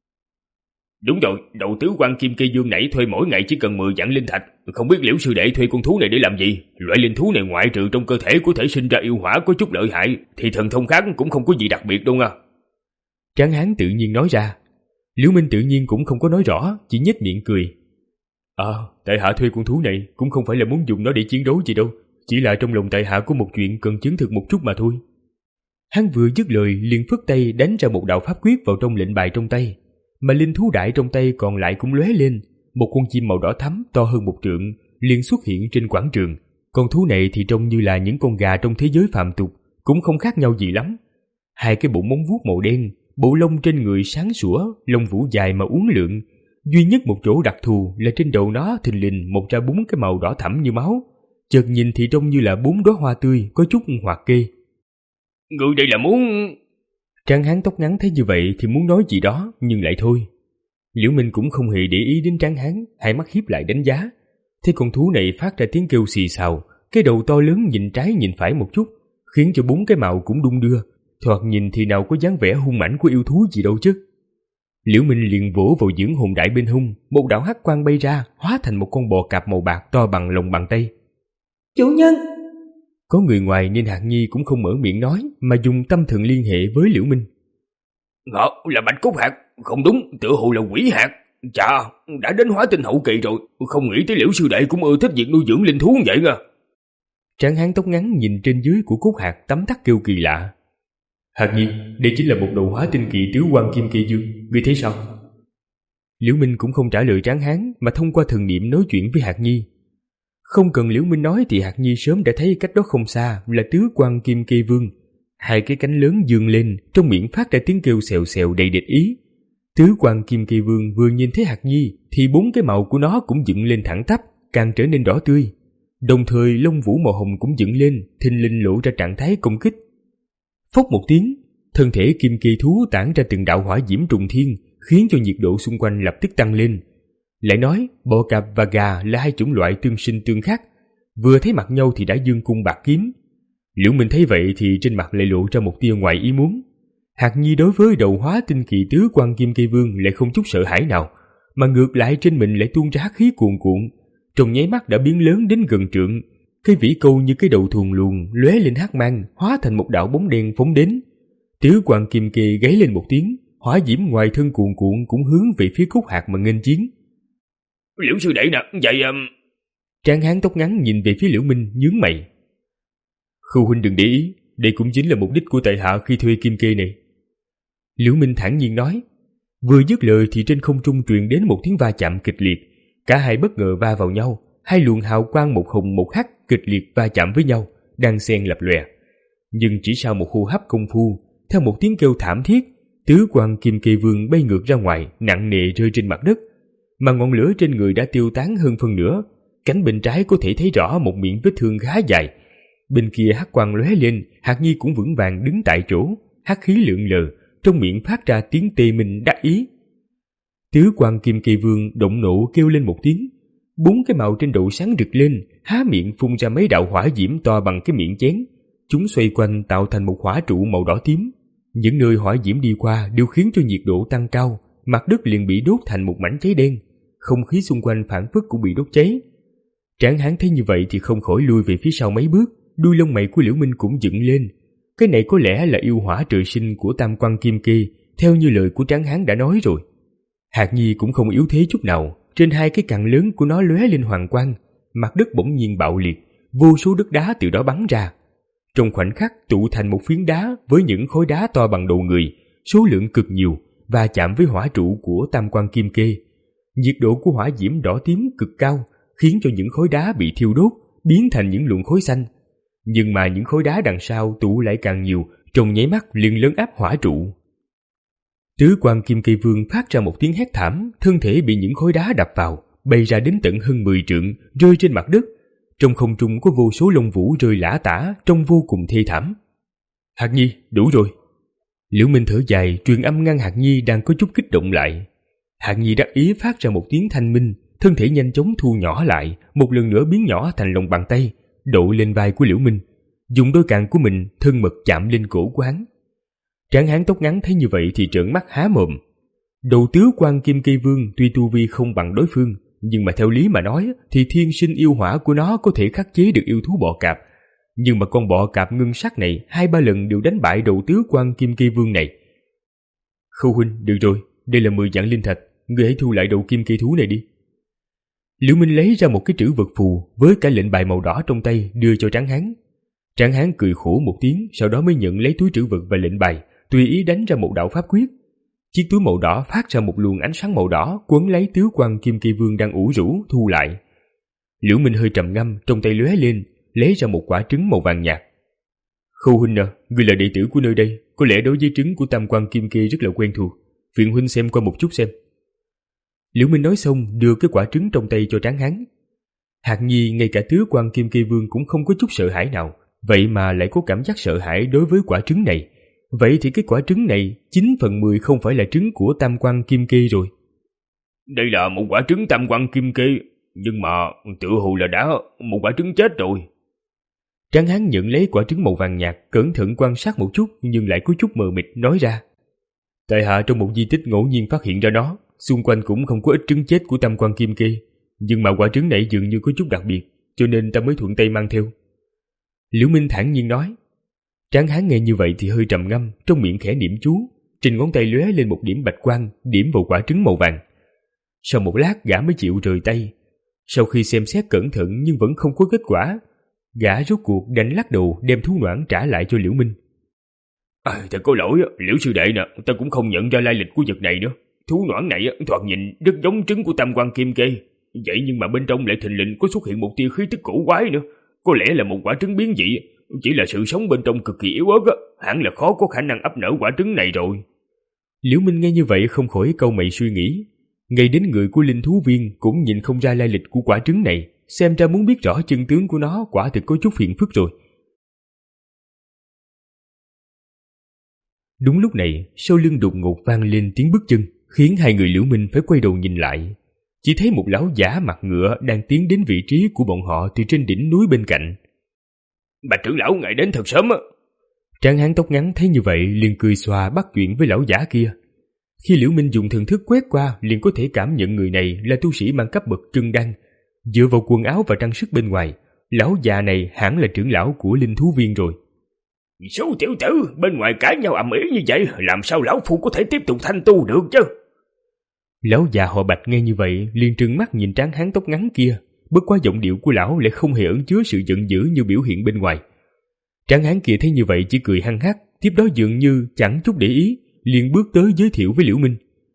Đúng rồi, đầu tứ quan kim kê dương nãy thuê mỗi ngày chỉ cần mười vạn linh thạch, không biết Liễu sư đệ thuê con thú này để làm gì? Loại linh thú này ngoại trừ trong cơ thể có thể sinh ra yêu hỏa có chút lợi hại, thì thần thông khác cũng không có gì đặc biệt đâu nha. Tráng hán tự nhiên nói ra. Liễu Minh tự nhiên cũng không có nói rõ, chỉ nhếch miệng cười. À, tại hạ thuê con thú này cũng không phải là muốn dùng nó để chiến đấu gì đâu, chỉ là trong lòng tại hạ có một chuyện cần chứng thực một chút mà thôi. Hắn vừa dứt lời liền phất tay đánh ra một đạo pháp quyết vào trong lệnh bài trong tay, mà linh thú đại trong tay còn lại cũng lóe lên, một con chim màu đỏ thắm to hơn một trượng liền xuất hiện trên quảng trường. Con thú này thì trông như là những con gà trong thế giới phàm tục, cũng không khác nhau gì lắm. Hai cái bụng móng vuốt màu đen, bộ lông trên người sáng sủa, lông vũ dài mà uốn lượn. Duy nhất một chỗ đặc thù là trên đầu nó thình lình mọc ra bốn cái màu đỏ thẫm như máu, chợt nhìn thì trông như là bốn đóa hoa tươi có chút hoạt kê. Người đây là muốn... Tráng hán tóc ngắn thấy như vậy thì muốn nói gì đó nhưng lại thôi. Liễu Minh cũng không hề để ý đến tráng hán, hai mắt híp lại đánh giá. Thấy con thú này phát ra tiếng kêu xì xào, cái đầu to lớn nhìn trái nhìn phải một chút, khiến cho bốn cái mạo cũng đung đưa, thoạt nhìn thì nào có dáng vẻ hung mãnh của yêu thú gì đâu chứ. Liễu Minh liền vỗ vào dưỡng hồn đại bên hông, một đạo hắc quang bay ra, hóa thành một con bò cạp màu bạc to bằng lòng bàn tay. Chủ nhân! Có người ngoài nên Hạt Nhi cũng không mở miệng nói, mà dùng tâm thần liên hệ với Liễu Minh. Ngọ là bạch cốt hạt, không đúng, tựa hồ là quỷ hạt. Chà, đã đến hóa tinh hậu kỳ rồi, không nghĩ tới Liễu sư đệ cũng ưa thích việc nuôi dưỡng linh thú vậy nha. Tráng hán tóc ngắn nhìn trên dưới của cốt hạt tấm tắc kêu kỳ lạ. Hạt Nhi, đây chính là một đầu hóa tinh kỳ tứ quan kim kỳ dương, ngươi thấy sao? Liễu Minh cũng không trả lời tráng hán mà thông qua thần niệm nói chuyện với Hạt Nhi. Không cần Liễu Minh nói thì Hạt Nhi sớm đã thấy cách đó không xa là tứ quan kim kê vương. Hai cái cánh lớn dương lên, trong miệng phát ra tiếng kêu xèo xèo đầy địch ý. Tứ quan kim kê vương vừa nhìn thấy Hạt Nhi thì bốn cái màu của nó cũng dựng lên thẳng tắp, càng trở nên đỏ tươi. Đồng thời lông vũ màu hồng cũng dựng lên, thình lình lộ ra trạng thái công kích. Phốc một tiếng, thân thể kim kê thú tản ra từng đạo hỏa diễm trùng thiên, khiến cho nhiệt độ xung quanh lập tức tăng lên. Lại nói, bò cạp và gà là hai chủng loại tương sinh tương khắc, vừa thấy mặt nhau thì đã dương cung bạc kiếm. Liễu Minh thấy vậy thì trên mặt lại lộ ra một tia ngoài ý muốn. Hạt Nhi đối với đầu hóa tinh kỳ tứ quan kim kê vương lại không chút sợ hãi nào, mà ngược lại trên mình lại tuôn ra hắc khí cuồn cuộn, trong nháy mắt đã biến lớn đến gần trượng. Cái vĩ câu như cái đầu thuồng luồng lóe lên hắc mang, hóa thành một đạo bóng đen phóng đến. Tứ quan kim kê gáy lên một tiếng, hỏa diễm ngoài thân cuồn cuộn cũng hướng về phía Cúc Hạt mà nghênh chiến. Liễu sư đệ nè, vậy um... Tráng hán tóc ngắn nhìn về phía Liễu Minh nhướng mày. Khưu huynh đừng để ý, đây cũng chính là mục đích của tại hạ khi thuê kim kê này. Liễu Minh thản nhiên nói. Vừa dứt lời thì trên không trung truyền đến một tiếng va chạm kịch liệt. Cả hai bất ngờ va vào nhau, hai luồng hào quang một hồng một hắc kịch liệt va chạm với nhau, đang xen lập lòe. Nhưng chỉ sau một hô hấp công phu, theo một tiếng kêu thảm thiết, tứ quan kim kê vương bay ngược ra ngoài, nặng nề rơi trên mặt đất, mà ngọn lửa trên người đã tiêu tán hơn phân nửa. Cánh bên trái có thể thấy rõ một miệng vết thương khá dài. Bên kia hắc quang lóe lên, Hạt Nhi cũng vững vàng đứng tại chỗ, hắc khí lượn lờ, trong miệng phát ra tiếng tê minh đắc ý. Tứ quan kim kê vương động nộ kêu lên một tiếng, bốn cái màu trên đầu sáng rực lên, há miệng phun ra mấy đạo hỏa diễm to bằng cái miệng chén. Chúng xoay quanh tạo thành một hỏa trụ màu đỏ tím. Những nơi hỏa diễm đi qua đều khiến cho nhiệt độ tăng cao, mặt đất liền bị đốt thành một mảnh cháy đen, không khí xung quanh phảng phất cũng bị đốt cháy. Tráng hán thấy như vậy thì không khỏi lui về phía sau mấy bước, đuôi lông mày của Liễu Minh cũng dựng lên. Cái này có lẽ là yêu hỏa trời sinh của tam quan kim kê, theo như lời của Tráng hán đã nói rồi. Hạt Nhi cũng không yếu thế chút nào, trên hai cái cặn lớn của nó lóe lên hoàng quang, mặt đất bỗng nhiên bạo liệt, vô số đất đá từ đó bắn ra. Trong khoảnh khắc tụ thành một phiến đá với những khối đá to bằng đầu người, số lượng cực nhiều, và chạm với hỏa trụ của tam quan kim kê. Nhiệt độ của hỏa diễm đỏ tím cực cao, khiến cho những khối đá bị thiêu đốt, biến thành những luồng khối xanh. Nhưng mà những khối đá đằng sau tụ lại càng nhiều, trong nháy mắt liền lớn áp hỏa trụ. Tứ quan kim kê vương phát ra một tiếng hét thảm, thân thể bị những khối đá đập vào, bay ra đến tận hơn mười trượng, rơi trên mặt đất. Trong không trung có vô số lông vũ rơi lả tả, trông vô cùng thê thảm. Hạt Nhi, đủ rồi. Liễu Minh thở dài, truyền âm ngăn Hạt Nhi đang có chút kích động lại. Hạt Nhi đắc ý phát ra một tiếng thanh minh, thân thể nhanh chóng thu nhỏ lại, một lần nữa biến nhỏ thành lòng bàn tay, độ lên vai của Liễu Minh, dùng đôi cẳng của mình thân mật chạm lên cổ của hắn. Tráng hán tóc ngắn thấy như vậy thì trợn mắt há mồm. Đầu tứ quan kim kê vương tuy tu vi không bằng đối phương, nhưng mà theo lý mà nói thì thiên sinh yêu hỏa của nó có thể khắc chế được yêu thú bọ cạp. Nhưng mà con bọ cạp ngân sắc này hai ba lần đều đánh bại đầu tứ quan kim kê vương này. Khâu huynh, được rồi, đây là mười vạn linh thạch, ngươi hãy thu lại đầu kim kê thú này đi. Liễu Minh lấy ra một cái trữ vật phù với cả lệnh bài màu đỏ trong tay đưa cho Tráng hán. Tráng hán cười khổ một tiếng, sau đó mới nhận lấy túi trữ vật và lệnh bài, tùy ý đánh ra một đạo pháp quyết. Chiếc túi màu đỏ phát ra một luồng ánh sáng màu đỏ, quấn lấy tứ quan kim kê vương đang ủ rũ thu lại. Liễu Minh hơi trầm ngâm, trong tay lóe lên, lấy ra một quả trứng màu vàng nhạt. Khâu huynh à, ngươi là đệ tử của nơi đây, có lẽ đối với trứng của tam quan kim kê rất là quen thuộc, phiền huynh xem qua một chút xem. Liễu Minh nói xong đưa cái quả trứng trong tay cho Tráng hán. Hạt Nhi ngay cả tứ quan kim kê vương cũng không có chút sợ hãi nào, vậy mà lại có cảm giác sợ hãi đối với quả trứng này. Vậy thì cái quả trứng này chín phần mười không phải là trứng của tam quan kim kê rồi. Đây là một quả trứng tam quan kim kê, nhưng mà tự hồ là đã một quả trứng chết rồi. Tráng hán nhận lấy quả trứng màu vàng nhạt, cẩn thận quan sát một chút nhưng lại có chút mờ mịt nói ra. Tại hạ trong một di tích ngẫu nhiên phát hiện ra nó, xung quanh cũng không có ít trứng chết của tam quan kim kê, nhưng mà quả trứng này dường như có chút đặc biệt, cho nên ta mới thuận tay mang theo. Liễu Minh thản nhiên nói. Tráng hán nghe như vậy thì hơi trầm ngâm, trong miệng khẽ niệm chú, trên ngón tay lóe lên một điểm bạch quang, điểm vào quả trứng màu vàng. Sau một lát gã mới chịu rời tay. Sau khi xem xét cẩn thận nhưng vẫn không có kết quả, gã rốt cuộc đành lắc đầu đem thú noãn trả lại cho Liễu Minh. À, thật có lỗi, Liễu sư đệ nè, ta cũng không nhận ra lai lịch của vật này nữa. Thú noãn này thoạt nhìn rất giống trứng của tam quan kim kê, Vậy nhưng mà bên trong lại thình lình có xuất hiện một tia khí tức cổ quái nữa. Có lẽ là một quả trứng biến dị. Chỉ là sự sống bên trong cực kỳ yếu ớt á, hẳn là khó có khả năng ấp nở quả trứng này rồi. Liễu Minh nghe như vậy không khỏi cau mày suy nghĩ. Ngay đến người của linh thú viên cũng nhìn không ra lai lịch của quả trứng này, xem ra muốn biết rõ chân tướng của nó quả thực có chút phiền phức rồi. Đúng lúc này, sau lưng đột ngột vang lên tiếng bước chân, khiến hai người Liễu Minh phải quay đầu nhìn lại. Chỉ thấy một lão giả mặt ngựa đang tiến đến vị trí của bọn họ từ trên đỉnh núi bên cạnh. Bà trưởng lão ngài đến thật sớm á. Tráng hán tóc ngắn thấy như vậy liền cười xòa bắt chuyện với lão giả kia. Khi Liễu Minh dùng thần thức quét qua, liền có thể cảm nhận người này là tu sĩ mang cấp bậc trưng đăng. Dựa vào quần áo và trang sức bên ngoài, lão già này hẳn là trưởng lão của linh thú viên rồi. Số tiểu tử, bên ngoài cãi nhau ầm ĩ như vậy, làm sao lão phu có thể tiếp tục thanh tu được chứ? Lão già họ Bạch nghe như vậy, liền trừng mắt nhìn tráng hán tóc ngắn kia, bất quá giọng điệu của lão lại không hề ẩn chứa sự giận dữ như biểu hiện bên ngoài. Tráng hán kia thấy như vậy chỉ cười hăng hắc, tiếp đó dường như chẳng chút để ý, liền bước tới giới thiệu với Liễu Minh.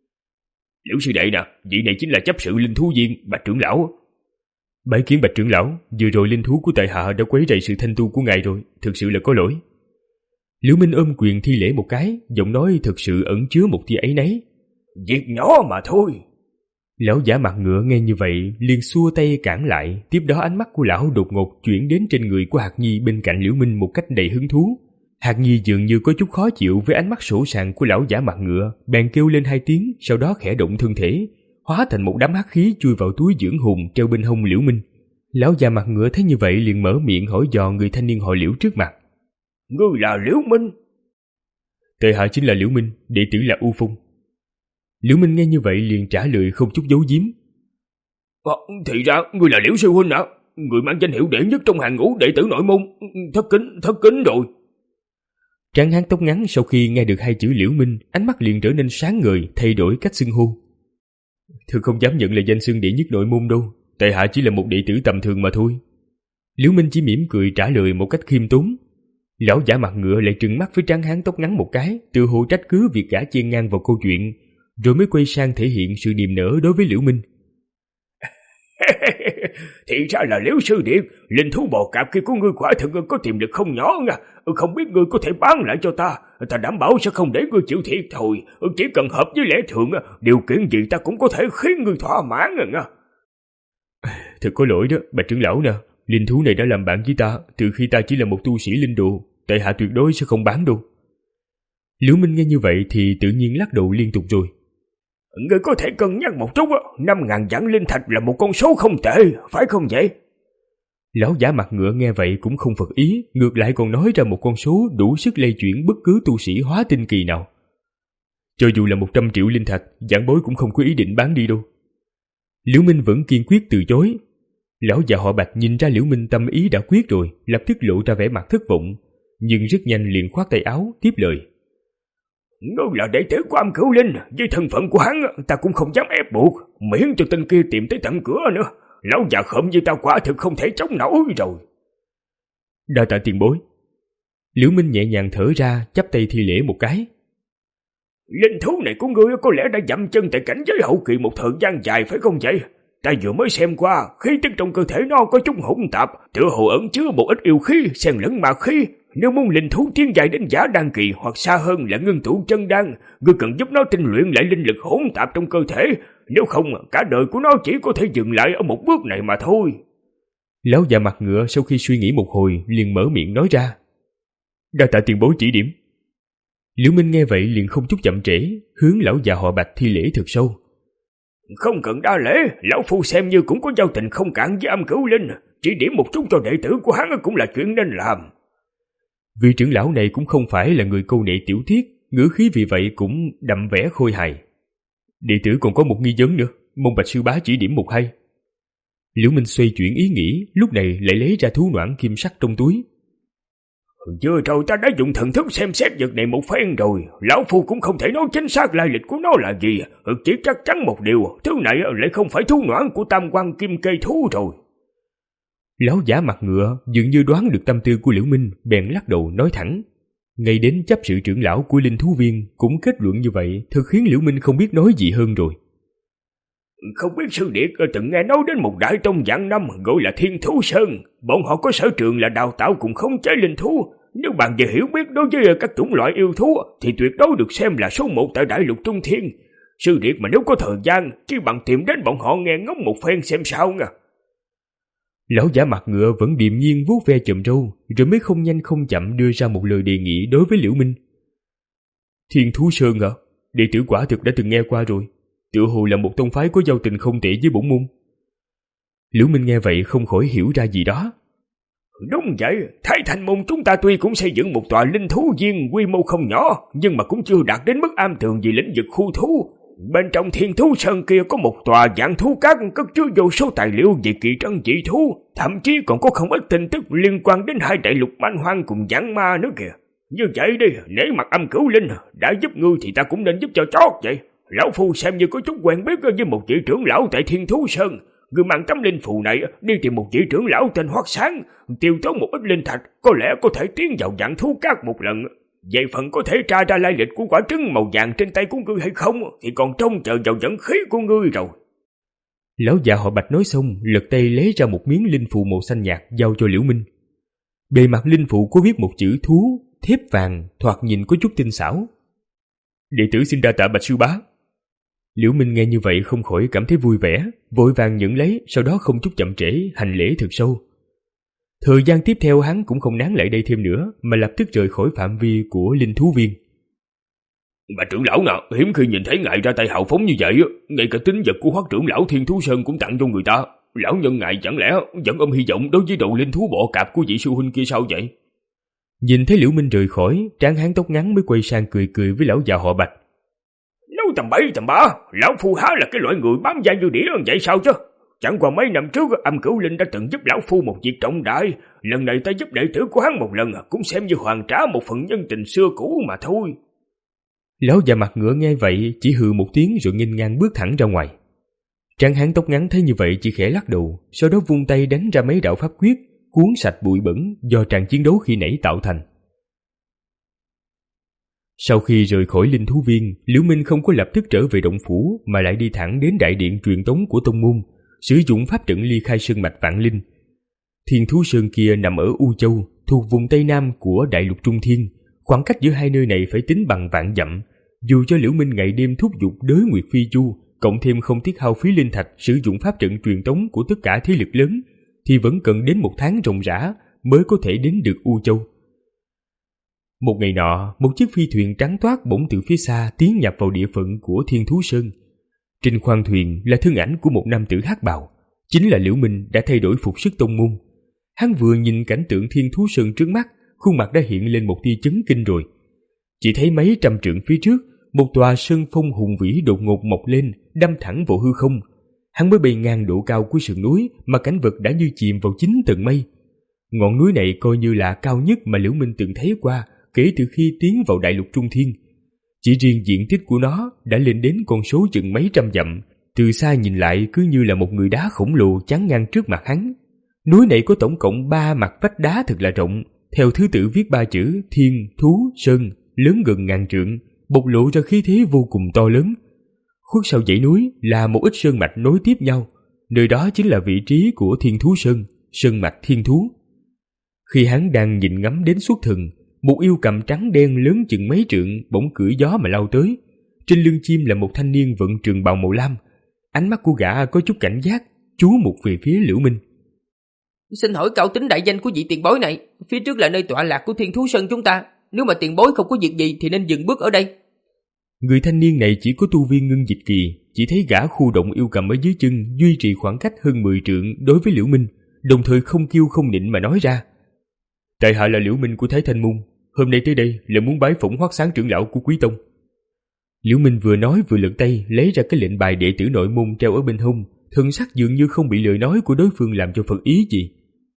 Liễu sư đệ nè, vị này chính là chấp sự linh thú viên, Bạch trưởng lão. Bái kiến Bạch trưởng lão, vừa rồi linh thú của tại hạ đã quấy rầy sự thanh tu của ngài rồi, thực sự là có lỗi. Liễu Minh ôm quyền thi lễ một cái, giọng nói thực sự ẩn chứa một tia áy náy. Việc nhỏ mà thôi. Lão giả mặt ngựa nghe như vậy, liền xua tay cản lại, tiếp đó ánh mắt của lão đột ngột chuyển đến trên người của Hạc Nhi bên cạnh Liễu Minh một cách đầy hứng thú. Hạc Nhi dường như có chút khó chịu với ánh mắt sổ sàng của lão giả mặt ngựa, bèn kêu lên hai tiếng, sau đó khẽ động thân thể, hóa thành một đám hắc khí chui vào túi dưỡng hồn treo bên hông Liễu Minh. Lão già mặt ngựa thấy như vậy liền mở miệng hỏi dò người thanh niên họ Liễu trước mặt. Ngươi là Liễu Minh? Tại hạ chính là Liễu Minh, đệ tử là U Phong. Liễu Minh nghe như vậy liền trả lời không chút giấu giếm. À, thì ra ngươi là Liễu sư huynh hả? Người mang danh hiệu đệ nhất trong hàng ngũ đệ tử nội môn. Thất kính, thất kính rồi. Tráng hán tóc ngắn sau khi nghe được hai chữ Liễu Minh, ánh mắt liền trở nên sáng ngời, thay đổi cách xưng hô. Thực không dám nhận là danh xưng đệ nhất nội môn đâu, tại hạ chỉ là một đệ tử tầm thường mà thôi. Liễu Minh chỉ mỉm cười trả lời một cách khiêm tốn. Lão giả mặt ngựa lại trừng mắt với tráng hán tóc ngắn một cái, tự hồ trách cứ việc gã chen ngang vào câu chuyện, rồi mới quay sang thể hiện sự niềm nở đối với Liễu Minh. Thì ra là Liễu sư điệt, linh thú bò cạp kia của ngươi quả thực có tiềm lực không nhỏ nha. Không biết ngươi có thể bán lại cho ta, ta đảm bảo sẽ không để ngươi chịu thiệt thôi. Chỉ cần hợp với lẽ thường, điều kiện gì ta cũng có thể khiến ngươi thỏa mãn rồi nha. Thật có lỗi đó, Bạch trưởng lão nè, linh thú này đã làm bạn với ta từ khi ta chỉ là một tu sĩ linh đồ, tại hạ tuyệt đối sẽ không bán đâu. Liễu Minh nghe như vậy thì tự nhiên lắc đầu liên tục rồi. Ngươi có thể cân nhắc một chút, năm ngàn vạn linh thạch là một con số không tệ, phải không vậy? Lão giả mặt ngựa nghe vậy cũng không phật ý, ngược lại còn nói ra một con số đủ sức lay chuyển bất cứ tu sĩ hóa tinh kỳ nào. Cho dù là một trăm triệu linh thạch, giảng bối cũng không có ý định bán đi đâu. Liễu Minh vẫn kiên quyết từ chối. Lão già họ Bạch nhìn ra Liễu Minh tâm ý đã quyết rồi, lập tức lộ ra vẻ mặt thất vọng, nhưng rất nhanh liền khoát tay áo tiếp lời. Ngươi là đệ tử của Âm Cửu Linh, với thân phận của hắn ta cũng không dám ép buộc, miễn cho tên kia tìm tới tận cửa nữa. Lão già khổng như ta quả thực không thể chống nổi rồi. Đa tạ tiền bối. Liễu Minh nhẹ nhàng thở ra, chắp tay thi lễ một cái. Linh thú này của ngươi có lẽ đã dậm chân tại cảnh giới hậu kỳ một thời gian dài phải không vậy? Ta vừa mới xem qua, khí tức trong cơ thể nó có chút hỗn tạp, tựa hồ ẩn chứa một ít yêu khí, xen lẫn ma khí. Nếu muốn linh thú tiến dài đến giả đan kỳ hoặc xa hơn là ngưng tụ chân đan, ngươi cần giúp nó tinh luyện lại linh lực hỗn tạp trong cơ thể, nếu không cả đời của nó chỉ có thể dừng lại ở một bước này mà thôi. Lão già mặt ngựa sau khi suy nghĩ một hồi liền mở miệng nói ra. Đa tạ tiền bối chỉ điểm. Liễu Minh nghe vậy liền không chút chậm trễ, hướng lão già họ Bạch thi lễ thật sâu. Không cần đa lễ, lão phu xem như cũng có giao tình không cạn với Âm Cửu Linh, chỉ điểm một chút cho đệ tử của hắn cũng là chuyện nên làm. Vị trưởng lão này cũng không phải là người câu nệ tiểu tiết, ngữ khí vì vậy cũng đậm vẻ khôi hài. Đệ tử còn có một nghi vấn nữa, mong Bạch sư bá chỉ điểm một hay. Liễu Minh xoay chuyển ý nghĩ, lúc này lại lấy ra thú noãn kim sắc trong túi. Vừa rồi ta đã dùng thần thức xem xét vật này một phen rồi, lão phu cũng không thể nói chính xác lai lịch của nó là gì, chỉ chắc chắn một điều, thứ này lại không phải thú noãn của Tam Quan Kim Cây Thú rồi. Lão giả mặt ngựa dường như đoán được tâm tư của Liễu Minh, bèn lắc đầu nói thẳng. Ngay đến chấp sự trưởng lão của linh thú viên cũng kết luận như vậy, thật khiến Liễu Minh không biết nói gì hơn rồi. Không biết sư điệt từng nghe nói đến một đại tông vạn năm gọi là Thiên Thú Sơn. Bọn họ có sở trường là đào tạo cùng khống chế linh thú. Nếu bạn về hiểu biết đối với các chủng loại yêu thú thì tuyệt đối được xem là số một tại đại lục Trung Thiên. Sư điệt mà nếu có thời gian chỉ bằng tìm đến bọn họ nghe ngóng một phen xem sao nha. Lão giả mặt ngựa vẫn điềm nhiên vuốt ve chùm râu, rồi mới không nhanh không chậm đưa ra một lời đề nghị đối với Liễu Minh. Thiên Thú Sơn à? Đệ tử quả thực đã từng nghe qua rồi. Tựa hồ là một tông phái có giao tình không tệ với bổn môn. Liễu Minh nghe vậy không khỏi hiểu ra gì đó. Đúng vậy, Thái Thành môn chúng ta tuy cũng xây dựng một tòa linh thú viên quy mô không nhỏ, nhưng mà cũng chưa đạt đến mức am tường về lĩnh vực khu thú. Bên trong Thiên Thú Sơn kia có một tòa vạn thú các cất chứa vô số tài liệu về kỳ trân dị thú, thậm chí còn có không ít tin tức liên quan đến hai đại lục manh hoang cùng giảng ma nữa kìa. Như vậy đi, nể mặt Âm Cửu Linh đã giúp ngươi thì ta cũng nên giúp cho chót vậy. Lão phu xem như có chút quen biết với một vị trưởng lão tại Thiên Thú Sơn. Ngươi mang tấm linh phù này đi tìm một vị trưởng lão tên Hoắc Sáng, tiêu tốn một ít linh thạch, có lẽ có thể tiến vào vạn thú các một lần. Về phần có thể tra ra lai lịch của quả trứng màu vàng trên tay của ngươi hay không thì còn trông chờ vào dẫn khí của ngươi rồi. Lão già họ Bạch nói xong, lật tay lấy ra một miếng linh phù màu xanh nhạt giao cho Liễu Minh. Bề mặt linh phù có viết một chữ thú, thép vàng, thoạt nhìn có chút tinh xảo. Đệ tử xin đa tạ Bạch sư bá. Liễu Minh nghe như vậy không khỏi cảm thấy vui vẻ, vội vàng nhận lấy, sau đó không chút chậm trễ hành lễ thật sâu. Thời gian tiếp theo hắn cũng không nán lại đây thêm nữa, mà lập tức rời khỏi phạm vi của linh thú viên. Bà trưởng lão nào, hiếm khi nhìn thấy ngài ra tay hào phóng như vậy, ngay cả tín vật của Hoắc trưởng lão Thiên Thú Sơn cũng tặng cho người ta. Lão nhân ngài chẳng lẽ vẫn ôm hy vọng đối với đầu linh thú bọ cạp của vị sư huynh kia sao vậy? Nhìn thấy Liễu Minh rời khỏi, tráng hán tóc ngắn mới quay sang cười cười với lão già họ Bạch. Nói tầm bậy tầm bạ, lão phu há là cái loại người bám da như đĩa vậy sao chứ? Chẳng qua mấy năm trước Âm Cửu Linh đã từng giúp lão phu một việc trọng đại, lần này ta giúp đệ tử của hắn một lần cũng xem như hoàn trả một phần nhân tình xưa cũ mà thôi. Lão già mặt ngựa nghe vậy chỉ hừ một tiếng rồi nghênh ngang bước thẳng ra ngoài. Tráng hán tóc ngắn thấy như vậy chỉ khẽ lắc đầu, sau đó vung tay đánh ra mấy đạo pháp quyết, cuốn sạch bụi bẩn do tràng chiến đấu khi nãy tạo thành. Sau khi rời khỏi linh thú viên, Liễu Minh không có lập tức trở về động phủ mà lại đi thẳng đến đại điện truyền tống của tông môn, sử dụng pháp trận ly khai sơn mạch vạn linh. Thiên Thú Sơn kia nằm ở U Châu, thuộc vùng Tây Nam của đại lục Trung Thiên, khoảng cách giữa hai nơi này phải tính bằng vạn dặm. Dù cho Liễu Minh ngày đêm thúc giục Đới Nguyệt Phi Chu, cộng thêm không tiết hao phí linh thạch sử dụng pháp trận truyền tống của tất cả thế lực lớn, thì vẫn cần đến một tháng ròng rã mới có thể đến được U Châu. Một ngày nọ, một chiếc phi thuyền trắng toát bỗng từ phía xa tiến nhập vào địa phận của Thiên Thú Sơn. Trên khoang thuyền là thân ảnh của một nam tử hắc bào, chính là Liễu Minh đã thay đổi phục sức tông môn. Hắn vừa nhìn cảnh tượng Thiên Thú Sơn trước mắt, khuôn mặt đã hiện lên một tia chấn kinh rồi. Chỉ thấy mấy trăm trượng phía trước, một tòa sơn phong hùng vĩ đột ngột mọc lên, đâm thẳng vào hư không. Hắn mới bay ngang độ cao của sườn núi mà cảnh vật đã như chìm vào chín tầng mây. Ngọn núi này coi như là cao nhất mà Liễu Minh từng thấy qua kể từ khi tiến vào đại lục Trung Thiên. Chỉ riêng diện tích của nó đã lên đến con số chừng mấy trăm dặm, từ xa nhìn lại cứ như là một người đá khổng lồ chắn ngang trước mặt hắn. Núi này có tổng cộng ba mặt vách đá thật là rộng, theo thứ tự viết ba chữ Thiên, Thú, Sơn, lớn gần ngàn trượng, bộc lộ ra khí thế vô cùng to lớn. Khuất sau dãy núi là một ít sơn mạch nối tiếp nhau, nơi đó chính là vị trí của Thiên Thú Sơn, sơn mạch Thiên Thú. Khi hắn đang nhìn ngắm đến xuất thần, một yêu cầm trắng đen lớn chừng mấy trượng bỗng cưỡi gió mà lao tới. Trên lưng chim là một thanh niên vận trường bào màu lam. Ánh mắt của gã có chút cảnh giác, chú mục về phía Liễu Minh. Xin hỏi cao tính đại danh của vị tiền bối này, phía trước là nơi tọa lạc của Thiên Thú Sơn chúng ta, nếu mà tiền bối không có việc gì thì nên dừng bước ở đây. Người thanh niên này chỉ có tu vi ngưng dịch kỳ, chỉ thấy gã khu động yêu cầm ở dưới chân duy trì khoảng cách hơn mười trượng đối với Liễu Minh, đồng thời không kiêu không nịnh mà nói ra. Tại hạ là Liễu Minh của Thái Thanh Môn, hôm nay tới đây là muốn bái phỏng Hoắc Sáng trưởng lão của Quý Tông. Liễu Minh vừa nói vừa lật tay lấy ra cái lệnh bài đệ tử nội môn treo ở bên hông, thân sắc dường như không bị lời nói của đối phương làm cho phật ý gì.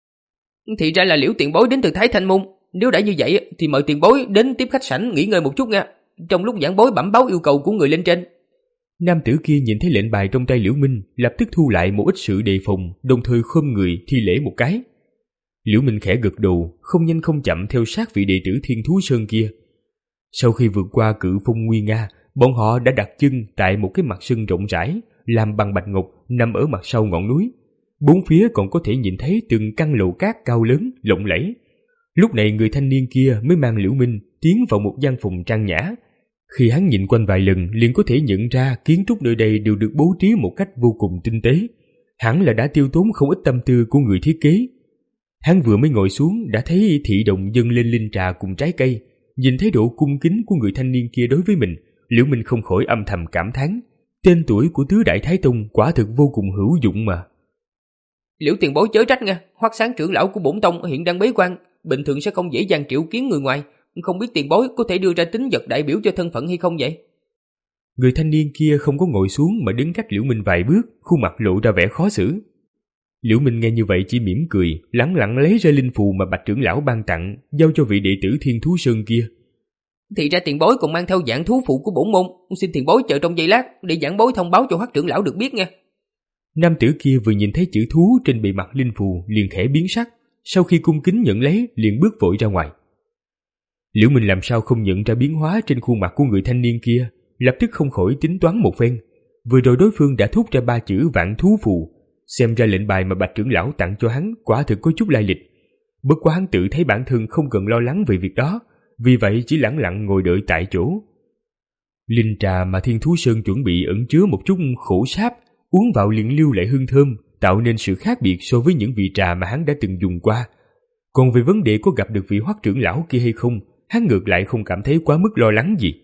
Thì ra là Liễu tiền bối đến từ Thái Thanh Môn, nếu đã như vậy thì mời tiền bối đến tiếp khách sảnh nghỉ ngơi một chút nha, trong lúc giảng bối bẩm báo yêu cầu của người lên trên. Nam tử kia nhìn thấy lệnh bài trong tay Liễu Minh, lập tức thu lại một ít sự đề phòng, đồng thời khom người thi lễ một cái. Liễu Minh khẽ gật đầu, không nhanh không chậm theo sát vị đệ tử Thiên Thú Sơn kia. Sau khi vượt qua cự phong nguy nga, bọn họ đã đặt chân tại một cái mặt sân rộng rãi, làm bằng bạch ngọc nằm ở mặt sau ngọn núi. Bốn phía còn có thể nhìn thấy từng căn lầu cát cao lớn, lộng lẫy. Lúc này người thanh niên kia mới mang Liễu Minh tiến vào một gian phòng trang nhã. Khi hắn nhìn quanh vài lần liền có thể nhận ra kiến trúc nơi đây đều được bố trí một cách vô cùng tinh tế. Hẳn là đã tiêu tốn không ít tâm tư của người thiết kế. Hắn vừa mới ngồi xuống đã thấy thị đồng dâng lên linh trà cùng trái cây. Nhìn thấy độ cung kính của người thanh niên kia đối với mình, Liễu Minh không khỏi âm thầm cảm thán. Tên tuổi của tứ đại thái tông quả thực vô cùng hữu dụng mà. Liễu tiền bối chớ trách nha, Hoắc Sáng trưởng lão của bổn tông hiện đang bế quan, bình thường sẽ không dễ dàng triệu kiến người ngoài. Không biết tiền bối có thể đưa ra tín vật đại biểu cho thân phận hay không vậy? Người thanh niên kia không có ngồi xuống mà đứng cách Liễu Minh vài bước, khuôn mặt lộ ra vẻ khó xử. Liễu Minh nghe như vậy chỉ mỉm cười, lẳng lặng lấy ra linh phù mà Bạch trưởng lão ban tặng, giao cho vị đệ tử Thiên Thú Sơn kia. Thì ra tiền bối còn mang theo giảng thú phụ của bổn môn, xin tiền bối chờ trong giây lát để giảng bối thông báo cho Hoắc trưởng lão được biết nha. Nam tử kia vừa nhìn thấy chữ thú trên bề mặt linh phù liền khẽ biến sắc, sau khi cung kính nhận lấy liền bước vội ra ngoài. Liễu Minh làm sao không nhận ra biến hóa trên khuôn mặt của người thanh niên kia, lập tức không khỏi tính toán một phen. Vừa rồi đối phương đã thốt ra ba chữ vạn thú phù, xem ra lệnh bài mà Bạch trưởng lão tặng cho hắn quả thực có chút lai lịch. Bất quá hắn tự thấy bản thân không cần lo lắng về việc đó, vì vậy chỉ lẳng lặng ngồi đợi tại chỗ. Linh trà mà Thiên Thú Sơn chuẩn bị ẩn chứa một chút khổ sáp, uống vào liền lưu lại hương thơm, tạo nên sự khác biệt so với những vị trà mà hắn đã từng dùng qua. Còn về vấn đề có gặp được vị Hoắc trưởng lão kia hay không, hắn ngược lại không cảm thấy quá mức lo lắng gì.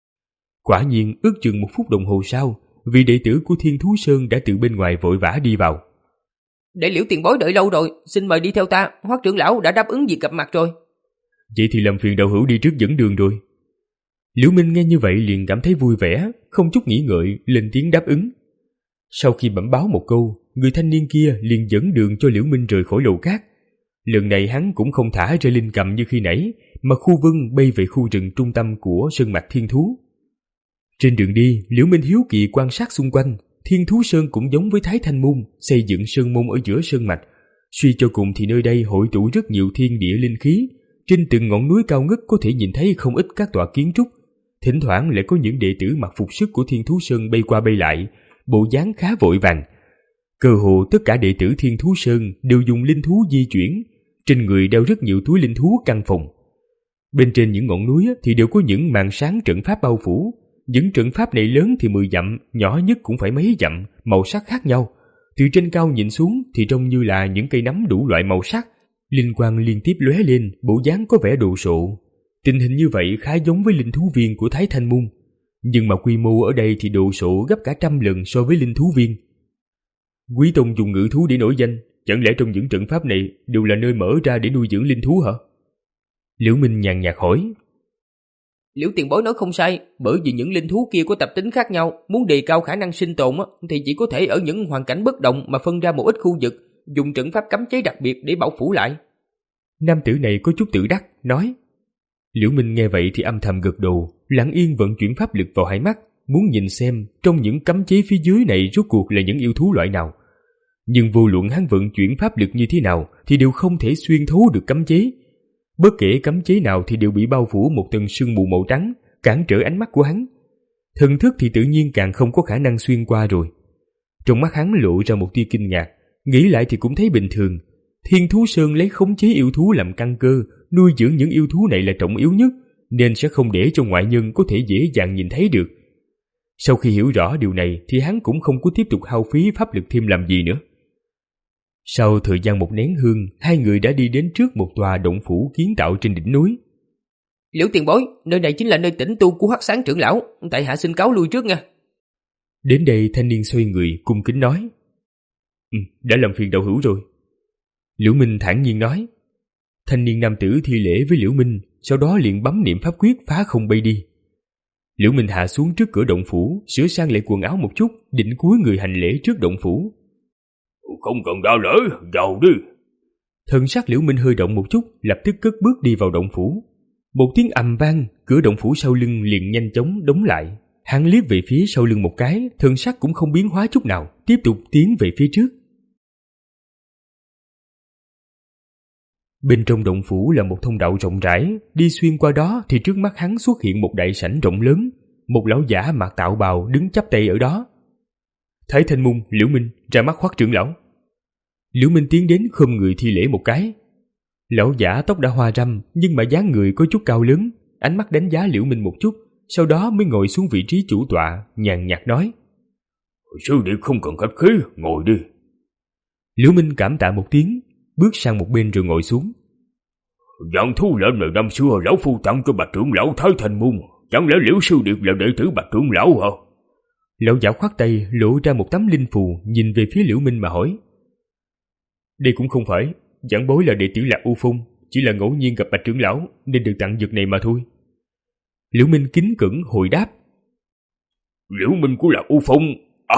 Quả nhiên ước chừng một phút đồng hồ sau, vị đệ tử của Thiên Thú Sơn đã từ bên ngoài vội vã đi vào. Để Liễu tiền bối đợi lâu rồi, xin mời đi theo ta, Hoắc trưởng lão đã đáp ứng việc gặp mặt rồi. Vậy thì làm phiền đạo hữu đi trước dẫn đường rồi. Liễu Minh nghe như vậy liền cảm thấy vui vẻ, không chút nghĩ ngợi lên tiếng đáp ứng. Sau khi bẩm báo một câu, người thanh niên kia liền dẫn đường cho Liễu Minh rời khỏi lầu cát. Lần này hắn cũng không thả rơi linh cầm như khi nãy, mà khu vân bay về khu rừng trung tâm của sơn mạch Thiên Thú. Trên đường đi, Liễu Minh hiếu kỳ quan sát xung quanh. Thiên Thú Sơn cũng giống với Thái Thanh Môn, xây dựng sơn môn ở giữa sơn mạch. Suy cho cùng thì nơi đây hội tụ rất nhiều thiên địa linh khí. Trên từng ngọn núi cao ngất có thể nhìn thấy không ít các tòa kiến trúc. Thỉnh thoảng lại có những đệ tử mặc phục sức của Thiên Thú Sơn bay qua bay lại, bộ dáng khá vội vàng. Cơ hồ tất cả đệ tử Thiên Thú Sơn đều dùng linh thú di chuyển, trên người đeo rất nhiều túi linh thú căn phòng. Bên trên những ngọn núi thì đều có những màn sáng trận pháp bao phủ. Những trận pháp này lớn thì mười dặm, nhỏ nhất cũng phải mấy dặm, màu sắc khác nhau. Từ trên cao nhìn xuống thì trông như là những cây nấm đủ loại màu sắc, linh quang liên tiếp lóe lên, bộ dáng có vẻ đồ sộ. Tình hình như vậy khá giống với linh thú viên của Thái Thanh Môn, nhưng mà quy mô ở đây thì đồ sộ gấp cả trăm lần so với linh thú viên. Quý tông dùng ngự thú để nổi danh, chẳng lẽ trong những trận pháp này đều là nơi mở ra để nuôi dưỡng linh thú hả? Liễu Minh nhàn nhạt hỏi. Liễu tiền bối nói không sai, bởi vì những linh thú kia có tập tính khác nhau, muốn đề cao khả năng sinh tồn thì chỉ có thể ở những hoàn cảnh bất động mà phân ra một ít khu vực, dùng trận pháp cấm chế đặc biệt để bảo phủ lại. Nam tử này có chút tự đắc, nói. Liễu Minh nghe vậy thì âm thầm gật đầu, lặng yên vận chuyển pháp lực vào hai mắt, muốn nhìn xem trong những cấm chế phía dưới này rốt cuộc là những yêu thú loại nào. Nhưng vô luận hắn vận chuyển pháp lực như thế nào thì đều không thể xuyên thấu được cấm chế. Bất kể cấm chế nào thì đều bị bao phủ một tầng sương mù màu trắng, cản trở ánh mắt của hắn. Thần thức thì tự nhiên càng không có khả năng xuyên qua rồi. Trong mắt hắn lộ ra một tia kinh ngạc, nghĩ lại thì cũng thấy bình thường. Thiên Thú Sơn lấy khống chế yêu thú làm căn cơ, nuôi dưỡng những yêu thú này là trọng yếu nhất, nên sẽ không để cho ngoại nhân có thể dễ dàng nhìn thấy được. Sau khi hiểu rõ điều này thì hắn cũng không có tiếp tục hao phí pháp lực thêm làm gì nữa. Sau thời gian một nén hương, hai người đã đi đến trước một tòa động phủ kiến tạo trên đỉnh núi. Liễu tiền bối, nơi này chính là nơi tĩnh tu của Hoắc Sáng trưởng lão, tại hạ xin cáo lui trước nha. Đến đây thanh niên xoay người cung kính nói. Ừ, đã làm phiền đạo hữu rồi. Liễu Minh thản nhiên nói. Thanh niên nam tử thi lễ với Liễu Minh, sau đó liền bấm niệm pháp quyết phá không bay đi. Liễu Minh hạ xuống trước cửa động phủ, sửa sang lại quần áo một chút, định cúi người hành lễ trước động phủ. Không cần đa lễ, vào đi. Thần sắc Liễu Minh hơi động một chút, lập tức cất bước đi vào động phủ. Một tiếng ầm vang, cửa động phủ sau lưng liền nhanh chóng đóng lại. Hắn liếc về phía sau lưng một cái, thần sắc cũng không biến hóa chút nào, tiếp tục tiến về phía trước. Bên trong động phủ là một thông đạo rộng rãi, đi xuyên qua đó thì trước mắt hắn xuất hiện một đại sảnh rộng lớn, một lão giả mặc tạo bào đứng chắp tay ở đó. Thái Thanh Môn, Liễu Minh ra mắt Hoắc trưởng lão. Liễu Minh tiến đến khom người thi lễ một cái. Lão giả tóc đã hoa râm nhưng mà dáng người có chút cao lớn, ánh mắt đánh giá Liễu Minh một chút, sau đó mới ngồi xuống vị trí chủ tọa, nhàn nhạt nói: Sư đệ không cần khách khí, ngồi đi. Liễu Minh cảm tạ một tiếng, bước sang một bên rồi ngồi xuống. Dạng thú lệnh này năm xưa lão phu tặng cho Bạch trưởng lão Thái Thanh Môn, chẳng lẽ Liễu sư đệ là đệ tử Bạch trưởng lão hả? Lão giả khoát tay lộ ra một tấm linh phù, nhìn về phía Liễu Minh mà hỏi: Đây cũng không phải, giảng bối là đệ tử Lạc U Phong, chỉ là ngẫu nhiên gặp Bạch trưởng lão nên được tặng vật này mà thôi. Liễu Minh kính cẩn hồi đáp: Liễu Minh của Lạc U Phong à?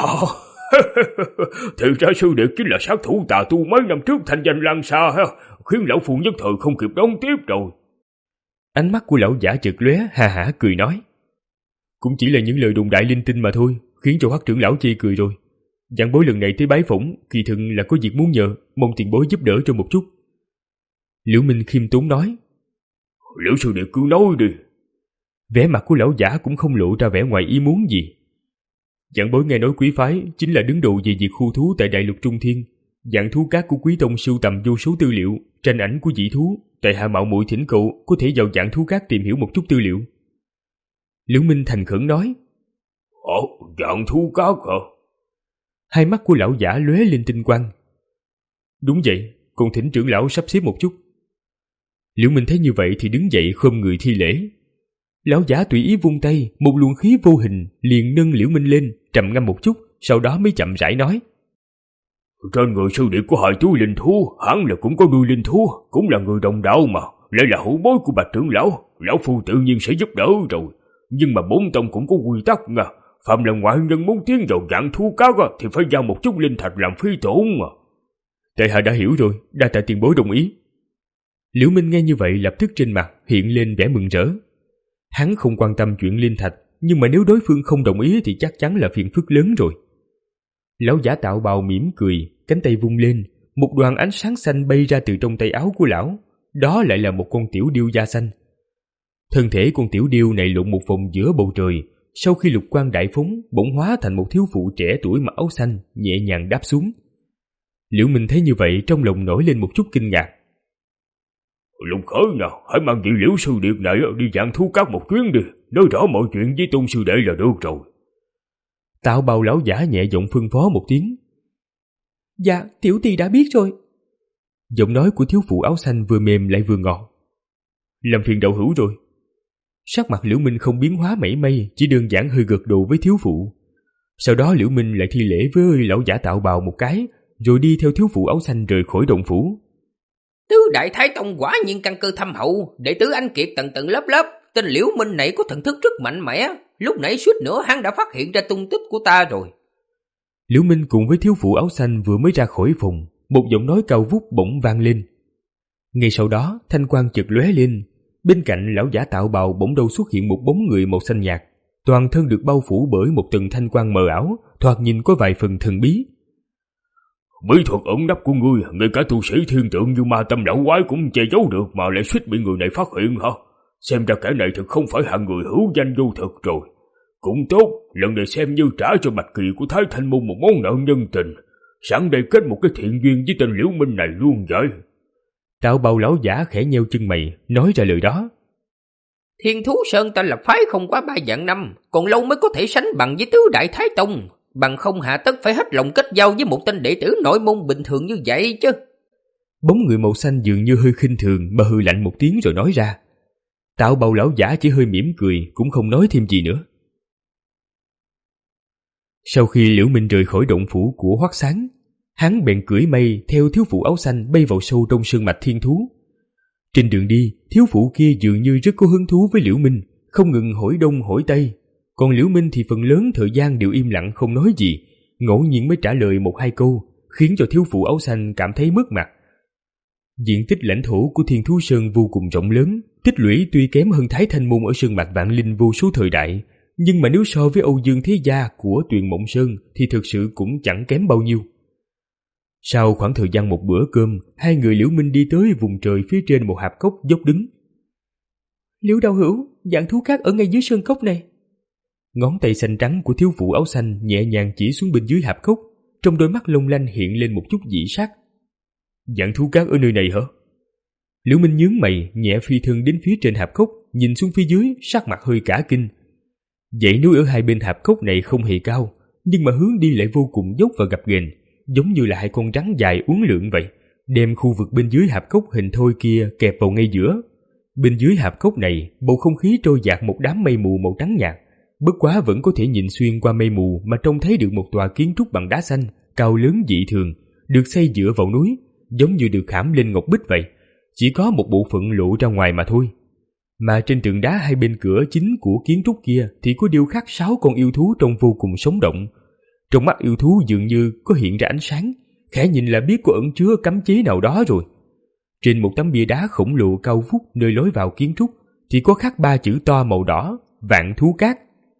Thì ra sư đệ chính là sát thủ tà tu mấy năm trước thành danh lan xa ha, khiến lão phu nhất thời không kịp đón tiếp rồi. Ánh mắt của lão giả chợt lóe, hà hả cười nói: Cũng chỉ là những lời đồn đại linh tinh mà thôi, khiến cho Hoắc trưởng lão chê cười rồi. Giảng bối lần này tới bái phỏng, kỳ thực là có việc muốn nhờ, mong tiền bối giúp đỡ cho một chút. Liễu Minh khiêm tốn nói: Liễu sư đệ cứ nói đi. Vẻ mặt của lão giả cũng không lộ ra vẻ ngoài ý muốn gì. Giảng bối nghe nói quý phái chính là đứng đầu về việc khu thú tại Đại Lục Trung Thiên. Dạng thú cát của quý tông sưu tầm vô số tư liệu, tranh ảnh của dị thú, tại hạ mạo muội thỉnh cậu có thể vào dạng thú cát tìm hiểu một chút tư liệu. Liễu Minh thành khẩn nói: Ồ, dạng thú cát hả? Hai mắt của lão giả lóe lên tinh quang. Đúng vậy, còn thỉnh trưởng lão sắp xếp một chút. Liễu Minh thấy như vậy thì đứng dậy khom người thi lễ. Lão giả tùy ý vung tay, một luồng khí vô hình liền nâng Liễu Minh lên, trầm ngâm một chút, sau đó mới chậm rãi nói: Trên người sư đệ của hai chú linh thú, hẳn là cũng có nuôi linh thú, cũng là người đồng đạo mà, lại là hữu bối của Bạch trưởng lão, lão phu tự nhiên sẽ giúp đỡ rồi. Nhưng mà bốn tông cũng có quy tắc nha, phạm là ngoại nhân muốn tiến vào dạng thú cát thì phải giao một chút linh thạch làm phi tổn mà. Tại hạ đã hiểu rồi, đa tạ tiền bối đồng ý. Liễu Minh nghe như vậy lập tức trên mặt hiện lên vẻ mừng rỡ. Hắn không quan tâm chuyện linh thạch, nhưng mà nếu đối phương không đồng ý thì chắc chắn là phiền phức lớn rồi. Lão giả tạo bào mỉm cười, cánh tay vung lên, một đoàn ánh sáng xanh bay ra từ trong tay áo của lão. Đó lại là một con tiểu điêu da xanh. Thân thể con tiểu điêu này lộn một vòng giữa bầu trời, sau khi lục quang đại phóng, bỗng hóa thành một thiếu phụ trẻ tuổi mặc áo xanh, nhẹ nhàng đáp xuống. Liễu Minh thấy như vậy trong lòng nổi lên một chút kinh ngạc. Lục Khởi nào, hãy mang vị Liễu sư điệp này đi dạng thú cát một chuyến đi, nói rõ mọi chuyện với tôn sư đệ là được rồi. Tạo bào lão giả nhẹ giọng phân phó một tiếng. Dạ, tiểu tỳ đã biết rồi. Giọng nói của thiếu phụ áo xanh vừa mềm lại vừa ngọt. Làm phiền đạo hữu rồi. Sắc mặt Liễu Minh không biến hóa mảy may, chỉ đơn giản hơi gật đầu với thiếu phụ. Sau đó Liễu Minh lại thi lễ với lão giả tạo bào một cái, rồi đi theo thiếu phụ áo xanh rời khỏi động phủ. Tứ Đại Thái Tông quả nhiên căn cơ thâm hậu, đệ tử anh kiệt tầng tầng lớp lớp, tên Liễu Minh này có thần thức rất mạnh mẽ, lúc nãy suýt nữa hắn đã phát hiện ra tung tích của ta rồi. Liễu Minh cùng với thiếu phụ áo xanh vừa mới ra khỏi phòng, một giọng nói cao vút bỗng vang lên. Ngay sau đó, thanh quang chợt lóe lên, bên cạnh lão giả tạo bào bỗng đâu xuất hiện một bóng người màu xanh nhạt, toàn thân được bao phủ bởi một tầng thanh quang mờ ảo, thoạt nhìn có vài phần thần bí. Bí thuật ẩn nấp của ngươi, ngay cả tu sĩ thiên tượng như Ma Tâm lão quái cũng che giấu được mà lại suýt bị người này phát hiện hả? Xem ra kẻ này thật không phải hạng người hữu danh vô thực rồi. Cũng tốt, lần này xem như trả cho Bạch Kỳ của Thái Thanh Môn một món nợ nhân tình, sẵn đây kết một cái thiện duyên với tên Liễu Minh này luôn vậy. Tạo bào lão giả khẽ nheo chân mày, nói ra lời đó. Thiên Thú Sơn ta lập phái không quá ba vạn năm, còn lâu mới có thể sánh bằng với Tứ Đại Thái Tông, bằng không hạ tất phải hết lòng kết giao với một tên đệ tử nội môn bình thường như vậy chứ. Bóng người màu xanh dường như hơi khinh thường mà hừ lạnh một tiếng rồi nói ra. Tạo bào lão giả chỉ hơi mỉm cười, cũng không nói thêm gì nữa. Sau khi Liễu Minh rời khỏi động phủ của Hoắc Sáng, hắn bèn cưỡi mây theo thiếu phụ áo xanh bay vào sâu trong sơn mạch thiên thú. Trên đường đi, thiếu phụ kia dường như rất có hứng thú với Liễu Minh, không ngừng hỏi đông hỏi tây. Còn Liễu Minh thì phần lớn thời gian đều im lặng không nói gì, ngẫu nhiên mới trả lời một hai câu, khiến cho thiếu phụ áo xanh cảm thấy mất mặt. Diện tích lãnh thổ của Thiên Thú Sơn vô cùng rộng lớn, tích lũy tuy kém hơn Thái Thanh Môn ở sơn mạch Vạn Linh vô số thời đại, nhưng mà nếu so với Âu Dương Thế Gia của Tuyền Mộng Sơn thì thực sự cũng chẳng kém bao nhiêu. Sau khoảng thời gian một bữa cơm, hai người Liễu Minh đi tới vùng trời phía trên một hạp cốc dốc đứng. Liễu đạo hữu, dạng thú cát ở ngay dưới sơn cốc này. Ngón tay xanh trắng của thiếu phụ áo xanh nhẹ nhàng chỉ xuống bên dưới hạp cốc, trong đôi mắt long lanh hiện lên một chút dị sắc. Dạng thú cát ở nơi này hả? Liễu Minh nhướng mày, nhẹ phi thân đến phía trên hạp cốc, nhìn xuống phía dưới, sắc mặt hơi cả kinh. Dãy núi ở hai bên hạp cốc này không hề cao, nhưng mà hướng đi lại vô cùng dốc và gập ghềnh, giống như là hai con rắn dài uốn lượn vậy, đem khu vực bên dưới hạp cốc hình thoi kia kẹp vào ngay giữa. Bên dưới hạp cốc này, bầu không khí trôi dạt một đám mây mù màu trắng nhạt, bất quá vẫn có thể nhìn xuyên qua mây mù mà trông thấy được một tòa kiến trúc bằng đá xanh, cao lớn dị thường, được xây dựa vào núi, giống như được khảm lên ngọc bích vậy, chỉ có một bộ phận lộ ra ngoài mà thôi. Mà trên tường đá hai bên cửa chính của kiến trúc kia thì có điêu khắc sáu con yêu thú trông vô cùng sống động. Trong mắt yêu thú dường như có hiện ra ánh sáng, khẽ nhìn là biết có ẩn chứa cấm chế nào đó rồi. Trên một tấm bia đá khổng lồ cao vút nơi lối vào kiến trúc thì có khắc ba chữ to màu đỏ: Vạn Thú Cát.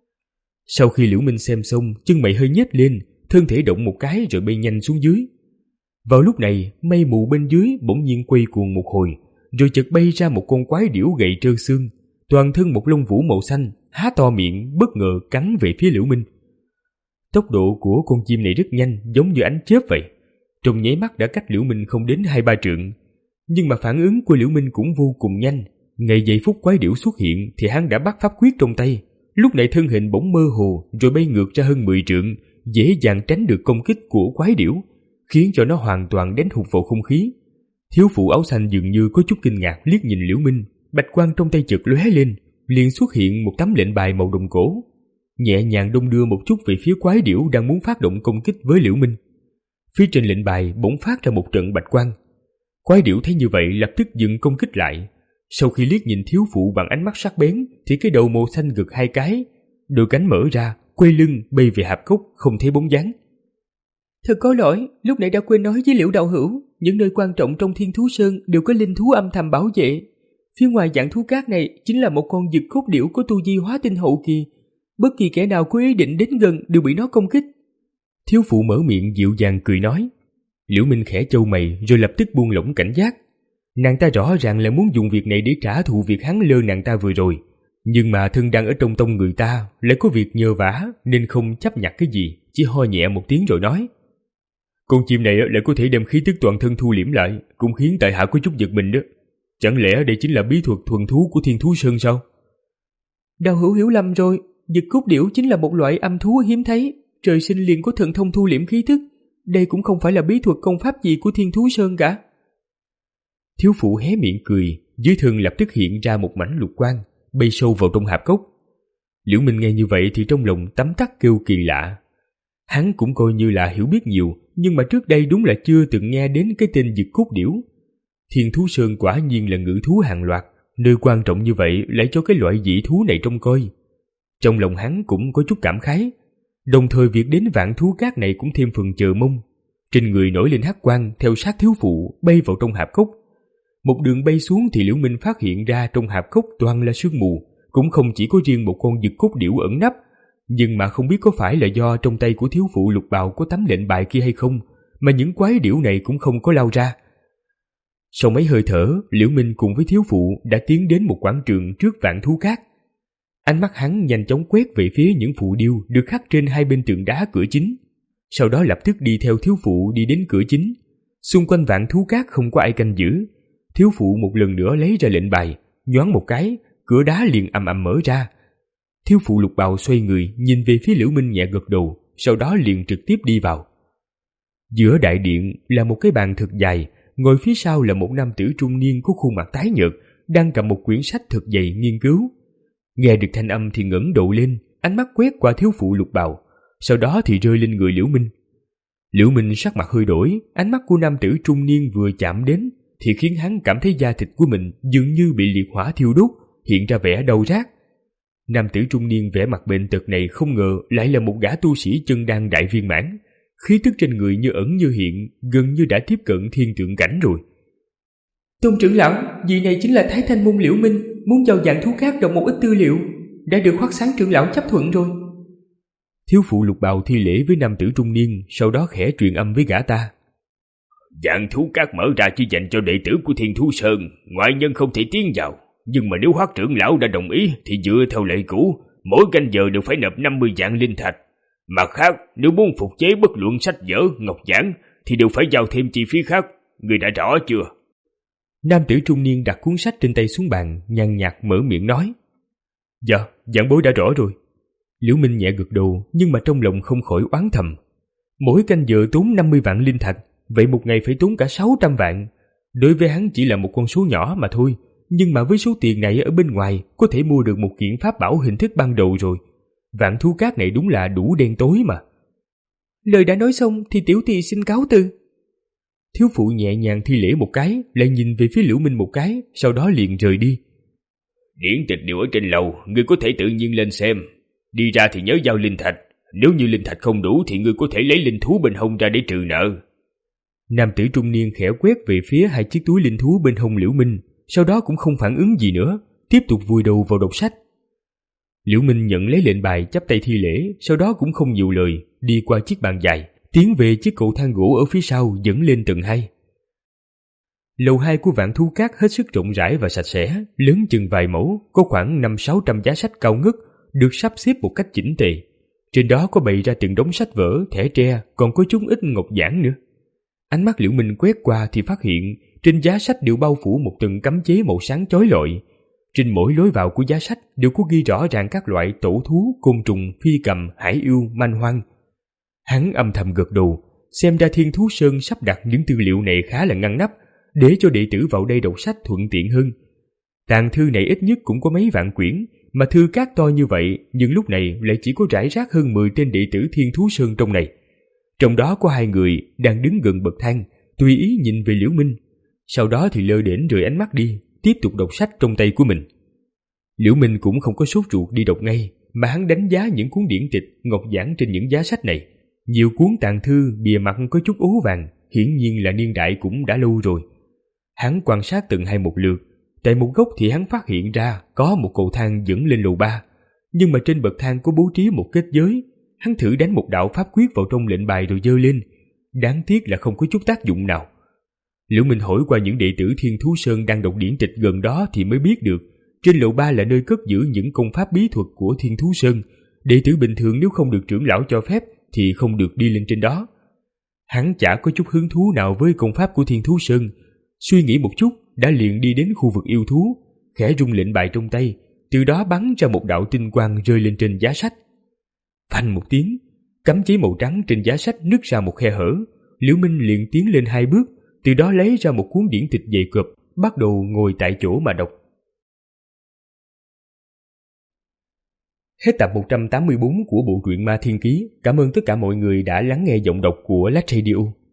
Sau khi Liễu Minh xem xong, chân mày hơi nhếch lên, thân thể động một cái rồi bay nhanh xuống dưới. Vào lúc này, mây mù bên dưới bỗng nhiên quay cuồng một hồi, rồi chợt bay ra một con quái điểu gầy trơ xương, toàn thân một lông vũ màu xanh, há to miệng bất ngờ cắn về phía Liễu Minh. Tốc độ của con chim này rất nhanh, giống như ánh chớp vậy, trong nháy mắt đã cách Liễu Minh không đến hai ba trượng. Nhưng mà phản ứng của Liễu Minh cũng vô cùng nhanh, ngay giây phút quái điểu xuất hiện thì hắn đã bắt pháp quyết trong tay, lúc này thân hình bỗng mơ hồ rồi bay ngược ra hơn mười trượng, dễ dàng tránh được công kích của quái điểu, khiến cho nó hoàn toàn đánh hụt vào không khí. Thiếu phụ áo xanh dường như có chút kinh ngạc liếc nhìn Liễu Minh, bạch quang trong tay chợt lóe lên, liền xuất hiện một tấm lệnh bài màu đồng cổ, nhẹ nhàng đong đưa một chút về phía quái điểu đang muốn phát động công kích với Liễu Minh. Phía trên lệnh bài bỗng phát ra một trận bạch quang. Quái điểu thấy như vậy lập tức dừng công kích lại. Sau khi liếc nhìn thiếu phụ bằng ánh mắt sắc bén thì cái đầu màu xanh gật hai cái, đôi cánh mở ra, quay lưng bay về hạp cốc, không thấy bóng dáng. Thật có lỗi, lúc nãy đã quên nói với Liễu đạo hữu, những nơi quan trọng trong Thiên Thú Sơn đều có linh thú âm thầm bảo vệ. Phía ngoài Vạn Thú Cát này chính là một con dực cốt điểu có tu vi hóa tinh hậu kỳ, bất kỳ kẻ nào có ý định đến gần đều bị nó công kích. Thiếu phụ mở miệng dịu dàng cười nói. Liễu Minh khẽ chau mày rồi lập tức buông lỏng cảnh giác. Nàng ta rõ ràng là muốn dùng việc này để trả thù việc hắn lơ nàng ta vừa rồi, nhưng mà thân đang ở trong tông người ta lại có việc nhờ vả nên không chấp nhặt cái gì, chỉ ho nhẹ một tiếng rồi nói: Con chim này lại có thể đem khí tức toàn thân thu liễm lại, cũng khiến tại hạ có chút giật mình đó. Chẳng lẽ đây chính là bí thuật thuần thú của Thiên Thú Sơn sao? Đạo hữu hiểu lầm rồi, dực cốt điểu chính là một loại âm thú hiếm thấy, trời sinh liền có thần thông thu liễm khí tức. Đây cũng không phải là bí thuật công pháp gì của Thiên Thú Sơn cả. Thiếu phụ hé miệng cười, dưới thân lập tức hiện ra một mảnh lục quang, bay sâu vào trong hạp cốc. Liễu Minh nghe như vậy thì trong lòng tấm tắc kêu kỳ lạ. Hắn cũng coi như là hiểu biết nhiều, nhưng mà trước đây đúng là chưa từng nghe đến cái tên dực cốt điểu. Thiên Thú Sơn quả nhiên là ngự thú hàng loạt, nơi quan trọng như vậy lại cho cái loại dị thú này trông coi. Trong lòng hắn cũng có chút cảm khái, đồng thời việc đến Vạn Thú Cát này cũng thêm phần chờ mong. Trên người nổi lên hắc quang theo sát thiếu phụ bay vào trong hạp cốc. Một đường bay xuống thì Liễu Minh phát hiện ra trong hạp cốc toàn là sương mù, cũng không chỉ có riêng một con dực cốt điểu ẩn nấp, nhưng mà không biết có phải là do trong tay của thiếu phụ lục bào có tấm lệnh bài kia hay không, mà những quái điểu này cũng không có lao ra. Sau mấy hơi thở, Liễu Minh cùng với thiếu phụ đã tiến đến một quảng trường trước Vạn Thú Cát. Ánh mắt hắn nhanh chóng quét về phía những phù điêu được khắc trên hai bên tường đá cửa chính, sau đó lập tức đi theo thiếu phụ đi đến cửa chính. Xung quanh Vạn Thú Cát không có ai canh giữ. Thiếu phụ một lần nữa lấy ra lệnh bài, nhoáng một cái, cửa đá liền ầm ầm mở ra. Thiếu phụ lục bào xoay người nhìn về phía Liễu Minh nhẹ gật đầu, sau đó liền trực tiếp đi vào. Giữa đại điện là một cái bàn thật dài, ngồi phía sau là một nam tử trung niên có khuôn mặt tái nhợt, đang cầm một quyển sách thật dày nghiên cứu. Nghe được thanh âm thì ngẩng đầu lên, ánh mắt quét qua thiếu phụ lục bào, sau đó thì rơi lên người Liễu Minh. Liễu Minh sắc mặt hơi đổi, ánh mắt của nam tử trung niên vừa chạm đến thì khiến hắn cảm thấy da thịt của mình dường như bị liệt hỏa thiêu đốt, hiện ra vẻ đau rát. Nam tử trung niên vẻ mặt bệnh tật này không ngờ lại là một gã tu sĩ chân đan đại viên mãn, khí tức trên người như ẩn như hiện, gần như đã tiếp cận thiên tượng cảnh rồi. Tôn trưởng lão, vị này chính là Thái Thanh Môn Liễu Minh, muốn vào Vạn Thú Cát đọc một ít tư liệu, đã được Hoắc Sáng trưởng lão chấp thuận rồi. Thiếu phụ lục bào thi lễ với nam tử trung niên, sau đó khẽ truyền âm với gã ta. Vạn Thú Cát mở ra chỉ dành cho đệ tử của Thiên Thú Sơn, ngoại nhân không thể tiến vào. Nhưng mà nếu Hoắc trưởng lão đã đồng ý thì dựa theo lệ cũ, mỗi canh giờ đều phải nộp năm mươi vạn linh thạch. Mặt khác, nếu muốn phục chế bất luận sách vở, ngọc giản thì đều phải giao thêm chi phí khác. Người đã rõ chưa? Nam tử trung niên đặt cuốn sách trên tay xuống bàn, nhàn nhạt mở miệng nói. Dạ, giảng bối đã rõ rồi. Liễu Minh nhẹ gật đầu, nhưng mà trong lòng không khỏi oán thầm. Mỗi canh giờ tốn năm mươi vạn linh thạch, vậy một ngày phải tốn cả sáu trăm vạn. Đối với hắn chỉ là một con số nhỏ mà thôi, nhưng mà với số tiền này ở bên ngoài có thể mua được một kiện pháp bảo hình thức ban đầu rồi. Vạn thú cát này đúng là đủ đen tối mà. Lời đã nói xong thì tiểu tỳ xin cáo từ. Thiếu phụ nhẹ nhàng thi lễ một cái, lại nhìn về phía Liễu Minh một cái, sau đó liền rời đi. Điển tịch đều ở trên lầu, ngươi có thể tự nhiên lên xem. Đi ra thì nhớ giao linh thạch, nếu như linh thạch không đủ thì ngươi có thể lấy linh thú bên hông ra để trừ nợ. Nam tử trung niên khẽ quét về phía hai chiếc túi linh thú bên hông Liễu Minh, sau đó cũng không phản ứng gì nữa, tiếp tục vùi đầu vào đọc sách. Liễu Minh nhận lấy lệnh bài, chắp tay thi lễ, sau đó cũng không nhiều lời, đi qua chiếc bàn dài, tiến về chiếc cầu thang gỗ ở phía sau dẫn lên tầng hai. Lầu hai của Vạn Thú Cát hết sức rộng rãi và sạch sẽ, lớn chừng vài mẫu, có khoảng năm sáu trăm giá sách cao ngất, được sắp xếp một cách chỉnh tề. Trên đó có bày ra từng đống sách vở, thẻ tre, còn có chút ít ngọc giản nữa. Ánh mắt Liễu Minh quét qua thì phát hiện trên giá sách đều bao phủ một tầng cấm chế màu sáng chói lọi. Trên mỗi lối vào của giá sách đều có ghi rõ ràng các loại tổ thú, côn trùng, phi cầm, hải yêu, manh hoang. Hắn âm thầm gật đầu, xem ra Thiên Thú Sơn sắp đặt những tư liệu này khá là ngăn nắp, để cho đệ tử vào đây đọc sách thuận tiện hơn. Tàng thư này ít nhất cũng có mấy vạn quyển, mà thư cát to như vậy, nhưng lúc này lại chỉ có rải rác hơn mười tên đệ tử Thiên Thú Sơn trong này. Trong đó có hai người đang đứng gần bậc thang, tùy ý nhìn về Liễu Minh, sau đó thì lơ đễnh rời ánh mắt đi, tiếp tục đọc sách trong tay của mình. Liễu Minh cũng không có sốt ruột đi đọc ngay, mà hắn đánh giá những cuốn điển tịch, ngọc giản trên những giá sách này. Nhiều cuốn tàng thư bìa mặt có chút ố vàng, hiển nhiên là niên đại cũng đã lâu rồi. Hắn quan sát từng hai một lượt, tại một góc thì hắn phát hiện ra có một cầu thang dẫn lên lầu ba, nhưng mà trên bậc thang có bố trí một kết giới. Hắn thử đánh một đạo pháp quyết vào trong lệnh bài rồi giơ lên, đáng tiếc là không có chút tác dụng nào. Liễu Minh hỏi qua những đệ tử Thiên Thú Sơn đang đọc điển tịch gần đó thì mới biết được trên lầu ba là nơi cất giữ những công pháp bí thuật của Thiên Thú Sơn. Đệ tử bình thường nếu không được trưởng lão cho phép thì không được đi lên trên đó. Hắn chả có chút hứng thú nào với công pháp của Thiên Thú Sơn, suy nghĩ một chút đã liền đi đến khu vực yêu thú, khẽ rung lệnh bài trong tay, từ đó bắn ra một đạo tinh quang rơi lên trên giá sách. Phanh một tiếng, cấm chế màu trắng trên giá sách nứt ra một khe hở. Liễu Minh liền tiến lên hai bước, từ đó lấy ra một cuốn điển tịch dày cộp, bắt đầu ngồi tại chỗ mà đọc. Hết tập một trăm tám mươi bốn của bộ truyện Ma Thiên Ký. Cảm ơn tất cả mọi người đã lắng nghe giọng đọc của Lách Radio.